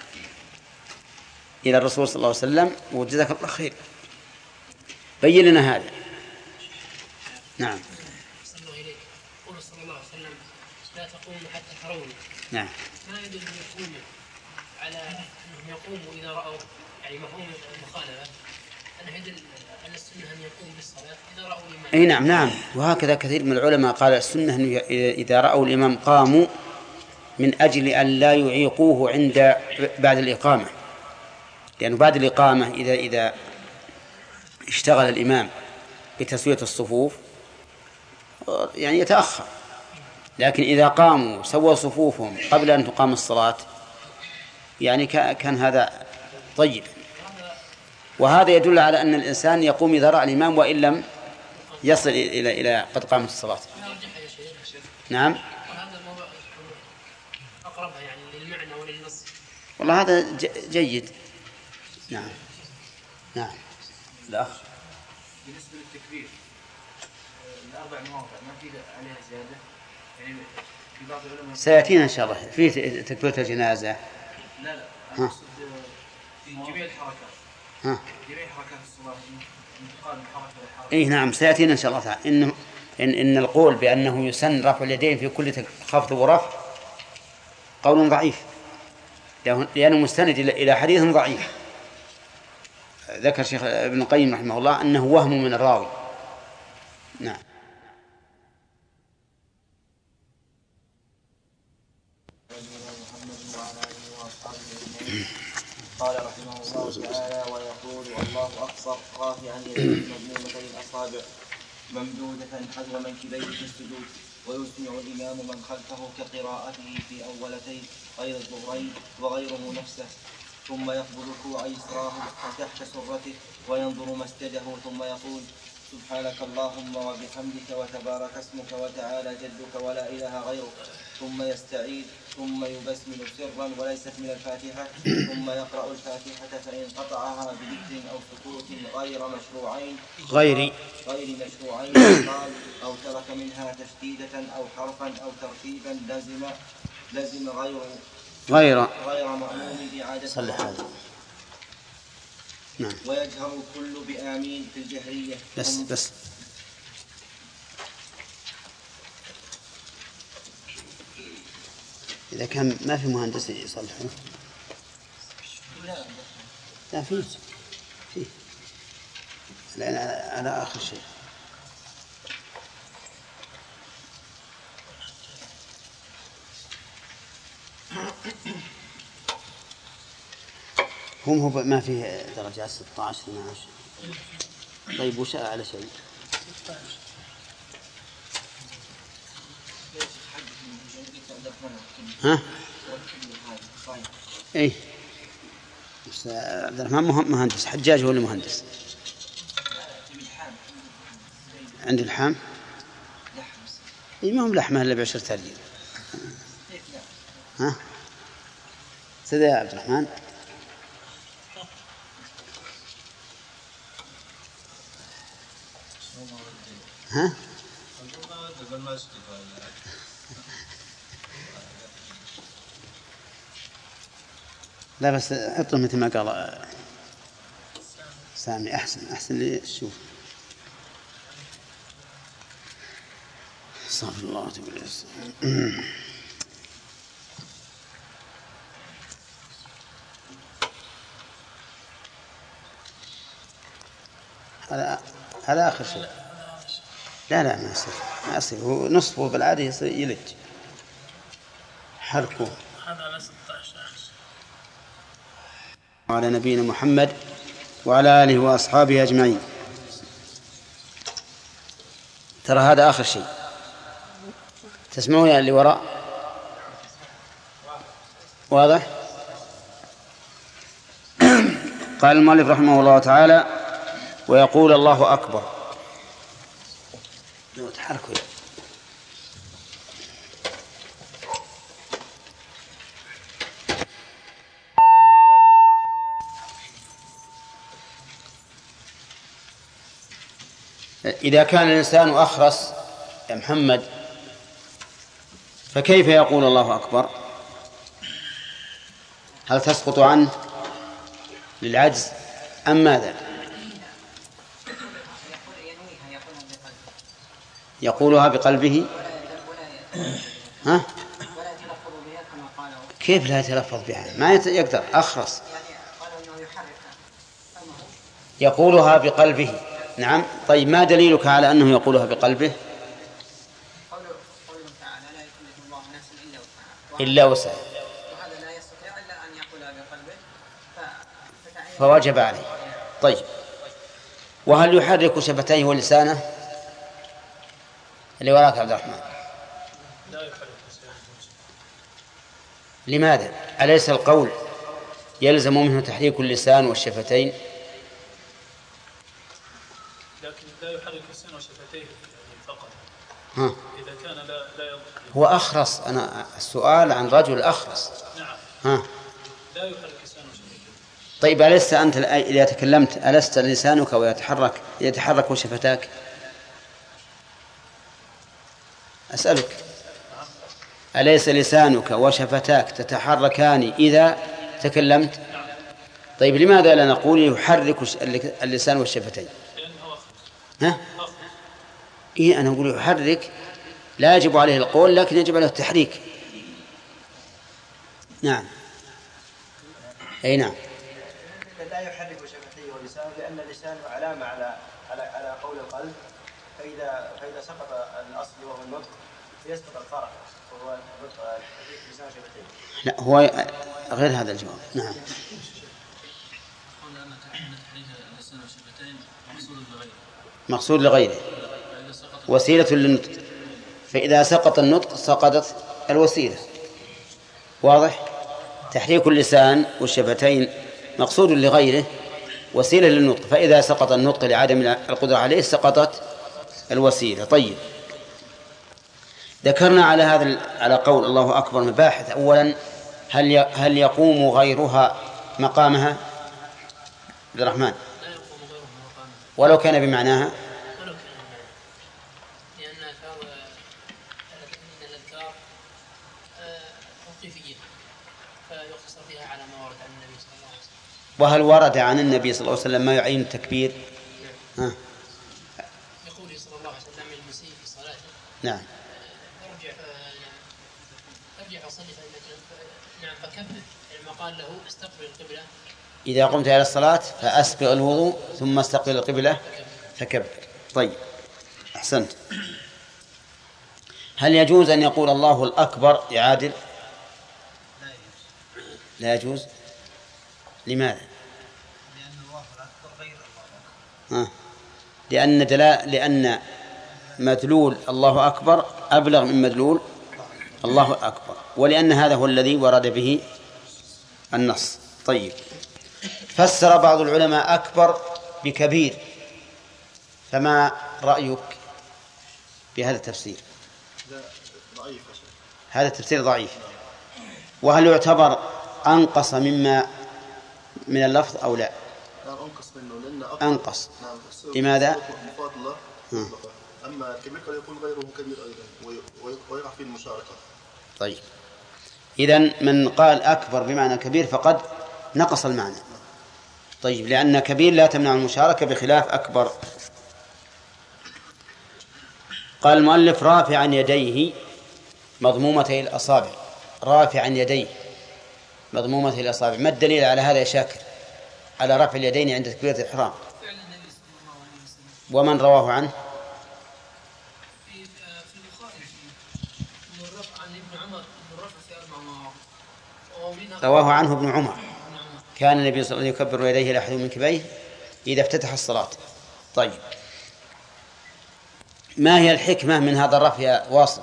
إلى الرسول صلى الله عليه وسلم وجزاك الله خير. بين لنا هذا. نعم. صلى الله إليك قول صلى الله عليه وسلم لا تقوموا حتى تروني. نعم. ما يدل يقوموا على أنهم يقوموا إذا رأوا، يعني مفهوم المخالفة أنه يدل على السنة أن يقوم بالصلاة إذا رأوا الإمام. أي نعم نعم. وهكذا كثير من العلماء قال السنة أنه إذا رأوا الإمام قاموا من أجل أن لا يعيقوه عند بعد الإقامة، لأنه بعد الإقامة إذا إذا اشتغل الإمام بتسوية الصفوف يعني يتأخر، لكن إذا قاموا سووا صفوفهم قبل أن تقام الصلاة يعني كان هذا طيب. وهذا يدل على أن الإنسان يقوم إذا رأى الإمام وإن لم يصل إلى إلى قد قامت الصلاة. نعم. وهذا الموضوع أقربها يعني للمعنى وللنص. والله هذا جيد. نعم نعم. لا بالنسبة للتكبير الأربع مواضع ما في عليها زيادة يعني في بعض العلماء سيأتينا إن شاء الله في تكبيرة الجنازة. لا لا ها. في جميع الحركات. ها. جميع حركات الصلاة انتقال من حركة لحركة. إيه نعم سيأتينا إن شاء الله تعالى إنه إن إن القول بأنه يسن رفع اليدين في كل خفض ورفع قول ضعيف، لأنه مستند إلى حديث ضعيف. ذكر شيخ ابن القيم رحمه الله أنه وهم من الراوي. نعم. قال رحمه الله تعالى ويقول الله أكبر رافعا يديه مضمومة الأصابع ممدودة حذو منكبيه في السجود، ويسمع الإمام من خلفه كقراءته في أولتين غير الظهرين وغيره نفسه، ثم يقبل كوع يسراه تحت سرته وينظر مسجده ثم يقول سبحانك اللهم وبحمدك وتبارك اسمك وتعالى جدك ولا إله غيرك، ثم يستعيذ ثم يبسمل سرا وليست من الفاتحة، ثم يقرأ الفاتحة فإن قطعها بذكر أو سكوت غير مشروعين غير غير مشروعين قال أو ترك منها تشديدة أو حرفا أو ترتيبا لزم لزم غير غير غير مأموم بإعادة صلح. نعم. ويجهر الكل بآمين في الجهرية. بس بس إذا كان ما في مهندس يصلحه. لا فيه فيه لأن على آخر شيء. هم هو ما فيه درجات ستة عشر اثنا عشر. طيب وش على شيء؟ ها؟ ايه عبد الرحمن مهندس، حجاج هو المهندس. عند الحام اي ما هم لحمه الا بعشرة ريال. ها سيدي يا عبد الرحمن. ها لا بس حطه مثل ما قال سامي أحسن أحسن لي شوف. استغفر الله واتوب اليه. هذا هذا آخر شيء. لا لا ما يصير ما يصير، هو نصفه بالعادة يصير يلج. حركه. هذا على ستة عشر. وعلى نبينا محمد وعلى آله وأصحابه أجمعين. ترى هذا آخر شيء، تسمعون اللي وراء واضح؟ قال المؤلف رحمه الله تعالى: ويقول الله أكبر. تحركوا إذا كان الإنسان أخرس يا محمد فكيف يقول الله أكبر؟ هل تسقط عنه للعجز أم ماذا؟ يقولها بقلبه. ها؟ كيف لا يتلفظ بها؟ ما يقدر، أخرس. يقولها بقلبه. نعم. طيب ما دليلك على أنه يقولها بقلبه؟ إلا وسعها، وهذا لا يستطيع إلا أن يقولها بقلبه فوجب عليه. طيب، وهل يحرك شفتيه ولسانه؟ اللي وراك عبد الرحمن. لا يحرك. لماذا؟ أليس القول يلزم منه تحريك اللسان والشفتين؟ لكن لا يحرك لسانه وشفتيه فقط. ها. إذا كان لا لا يضرب. هو أخرس. أنا السؤال عن رجل أخرس. نعم. ها. لا يحرك لسانه وشفتيه. طيب ألست أنت إذا تكلمت ألست لسانك ويتحرك يتحرك شفتاك؟ أسألك، أليس لسانك وشفتاك تتحركان إذا تكلمت؟ طيب لماذا لا نقول يحرك اللسان والشفتين؟ ها؟ إيه أنا أقول يحرك، لا يجب عليه القول لكن يجب عليه التحريك. نعم. أي نعم. لا يحرك شفتيه ولسانه لأن اللسان علامة على على على قول القلب، فإذا فإذا سقط الأصل وهو النطق يسقط الفرع وهو النطق لسان شفتيه. لا هو غير هذا الجواب. نعم. مقصود لغيره، وسيلة للنطق، فإذا سقط النطق سقطت الوسيلة. واضح؟ تحريك اللسان والشفتين مقصود لغيره، وسيلة للنطق، فإذا سقط النطق لعدم القدرة عليه سقطت الوسيلة. طيب، ذكرنا على هذا على قول الله أكبر مباحث. أولا، هل هل يقوم غيرها مقامها؟ عبد الرحمن. ولو كان بمعناها. ولو كان بمعناها، لأن الأذكار توقيفية فيقتصر فيها على ما ورد عن النبي صلى الله عليه وسلم. وهل ورد عن النبي صلى الله عليه وسلم ما يعين التكبير؟ نعم. يقول صلى الله عليه وسلم المسيء في صلاته. نعم. ارجع ارجع وصلي فإنك نعم فكبر، لما قال له استقبل القبلة. إذا قمت إلى الصلاة فأسبغ الوضوء ثم استقبل القبلة فكبر. طيب، أحسنت. هل يجوز أن يقول الله الأكبر يعادل؟ لا يجوز. لماذا؟ لأن الله الأكبر غير الله. آه. لأن دلا... لأن مدلول الله أكبر أبلغ من مدلول الله أكبر، ولأن هذا هو الذي ورد به النص. طيب، فسر بعض العلماء أكبر بكبير، فما رأيك بهذا التفسير؟ ضعيف. هذا التفسير ضعيف. وهل يعتبر أنقص مما من اللفظ أو لا؟ أنقص منه لأن أكبر. أنقص. نعم. لماذا؟ مفاضلة. أما الكبير قد يكون غيره كبير أيضا ويقع فيه المشاركة. طيب، إذن من قال أكبر بمعنى كبير فقد نقص المعنى. طيب، لأن كبير لا تمنع المشاركة بخلاف أكبر. قال المؤلف رافعا يديه مضمومتي الأصابع. رافعا يديه مضمومتي الأصابع، ما الدليل على هذا يا شاكر؟ على رفع اليدين عند تكبيرة الإحرام. ومن رواه عنه؟ في في البخاري من الرفع عن ابن عمر من الرفع في أربع رواه عنه ابن عمر كان النبي صلى الله عليه وسلم يكبر يديه إلى حذو منكبيه إذا افتتح الصلاة. طيب، ما هي الحكمة من هذا الرفع يا واصل؟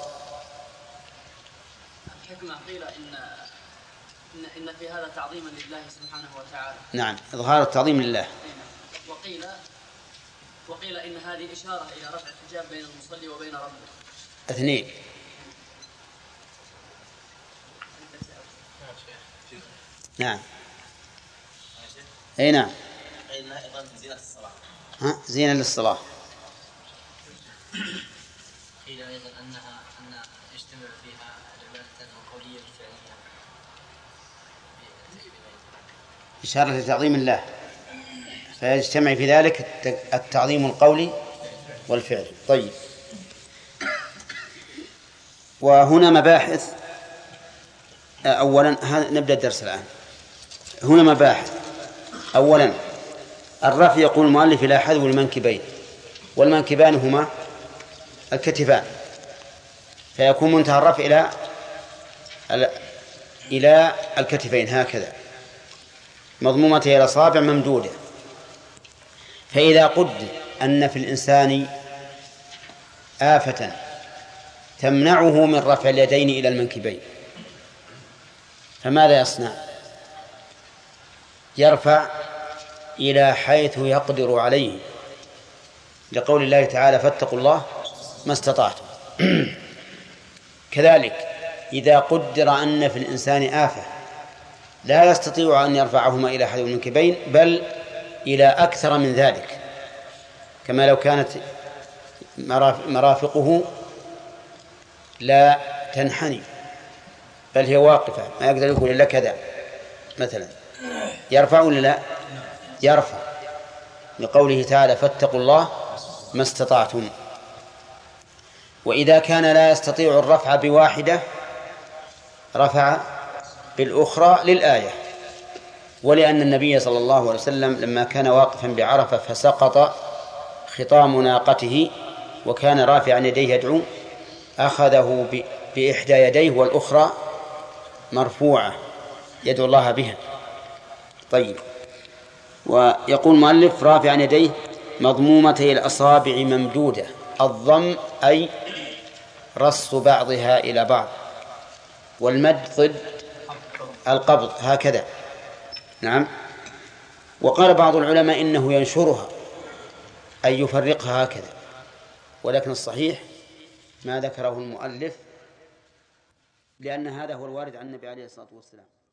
الحكمة قيل إن إن إن في هذا تعظيما لله سبحانه وتعالى. نعم، إظهار التعظيم لله. وقيل وقيل إن هذه إشارة إلى رفع الحجاب بين المصلي وبين ربه. اثنين. نعم. أي نعم. زينة الصلاة. ها، زينة للصلاة. قيل أيضا أنها أن يجتمع فيها العبادة القولية والفعلية. إشارة لتعظيم الله، فيجتمع في ذلك التعظيم القولي والفعلي. طيب، وهنا مباحث. أولا نبدأ الدرس الآن. هنا مباحث. أولا الرفع يقول المؤلف إلى حذو المنكبين، والمنكبان هما الكتفان، فيكون منتهى الرفع إلى إلى الكتفين هكذا، مضمومة إلى الأصابع ممدودة. فإذا قدر أن في الإنسان آفة تمنعه من رفع اليدين إلى المنكبين، فماذا يصنع؟ يرفع إلى حيث يقدر عليه، لقول الله تعالى فاتقوا الله ما استطعتم. كذلك إذا قدر أن في الإنسان آفة لا يستطيع أن يرفعهما إلى حذو المنكبين بل إلى أكثر من ذلك، كما لو كانت مرافقه لا تنحني بل هي واقفة، ما يقدر يقول إلا كذا مثلا، يرفع ولا لا؟ يرفع، لقوله تعالى فاتقوا الله ما استطعتم. وإذا كان لا يستطيع الرفع بواحدة رفع بالأخرى للآية، ولأن النبي صلى الله عليه وسلم لما كان واقفا بعرفة فسقط خطام ناقته وكان رافعا يديه يدعو أخذه بإحدى يديه والأخرى مرفوعة يدعو الله بها. طيب، ويقول مؤلف رافعا يديه مضمومتي الأصابع ممدودة. الضم أي رص بعضها إلى بعض، والمد ضد القبض هكذا. نعم. وقال بعض العلماء إنه ينشرها أي يفرقها هكذا، ولكن الصحيح ما ذكره المؤلف، لأن هذا هو الوارد عن النبي عليه الصلاة والسلام.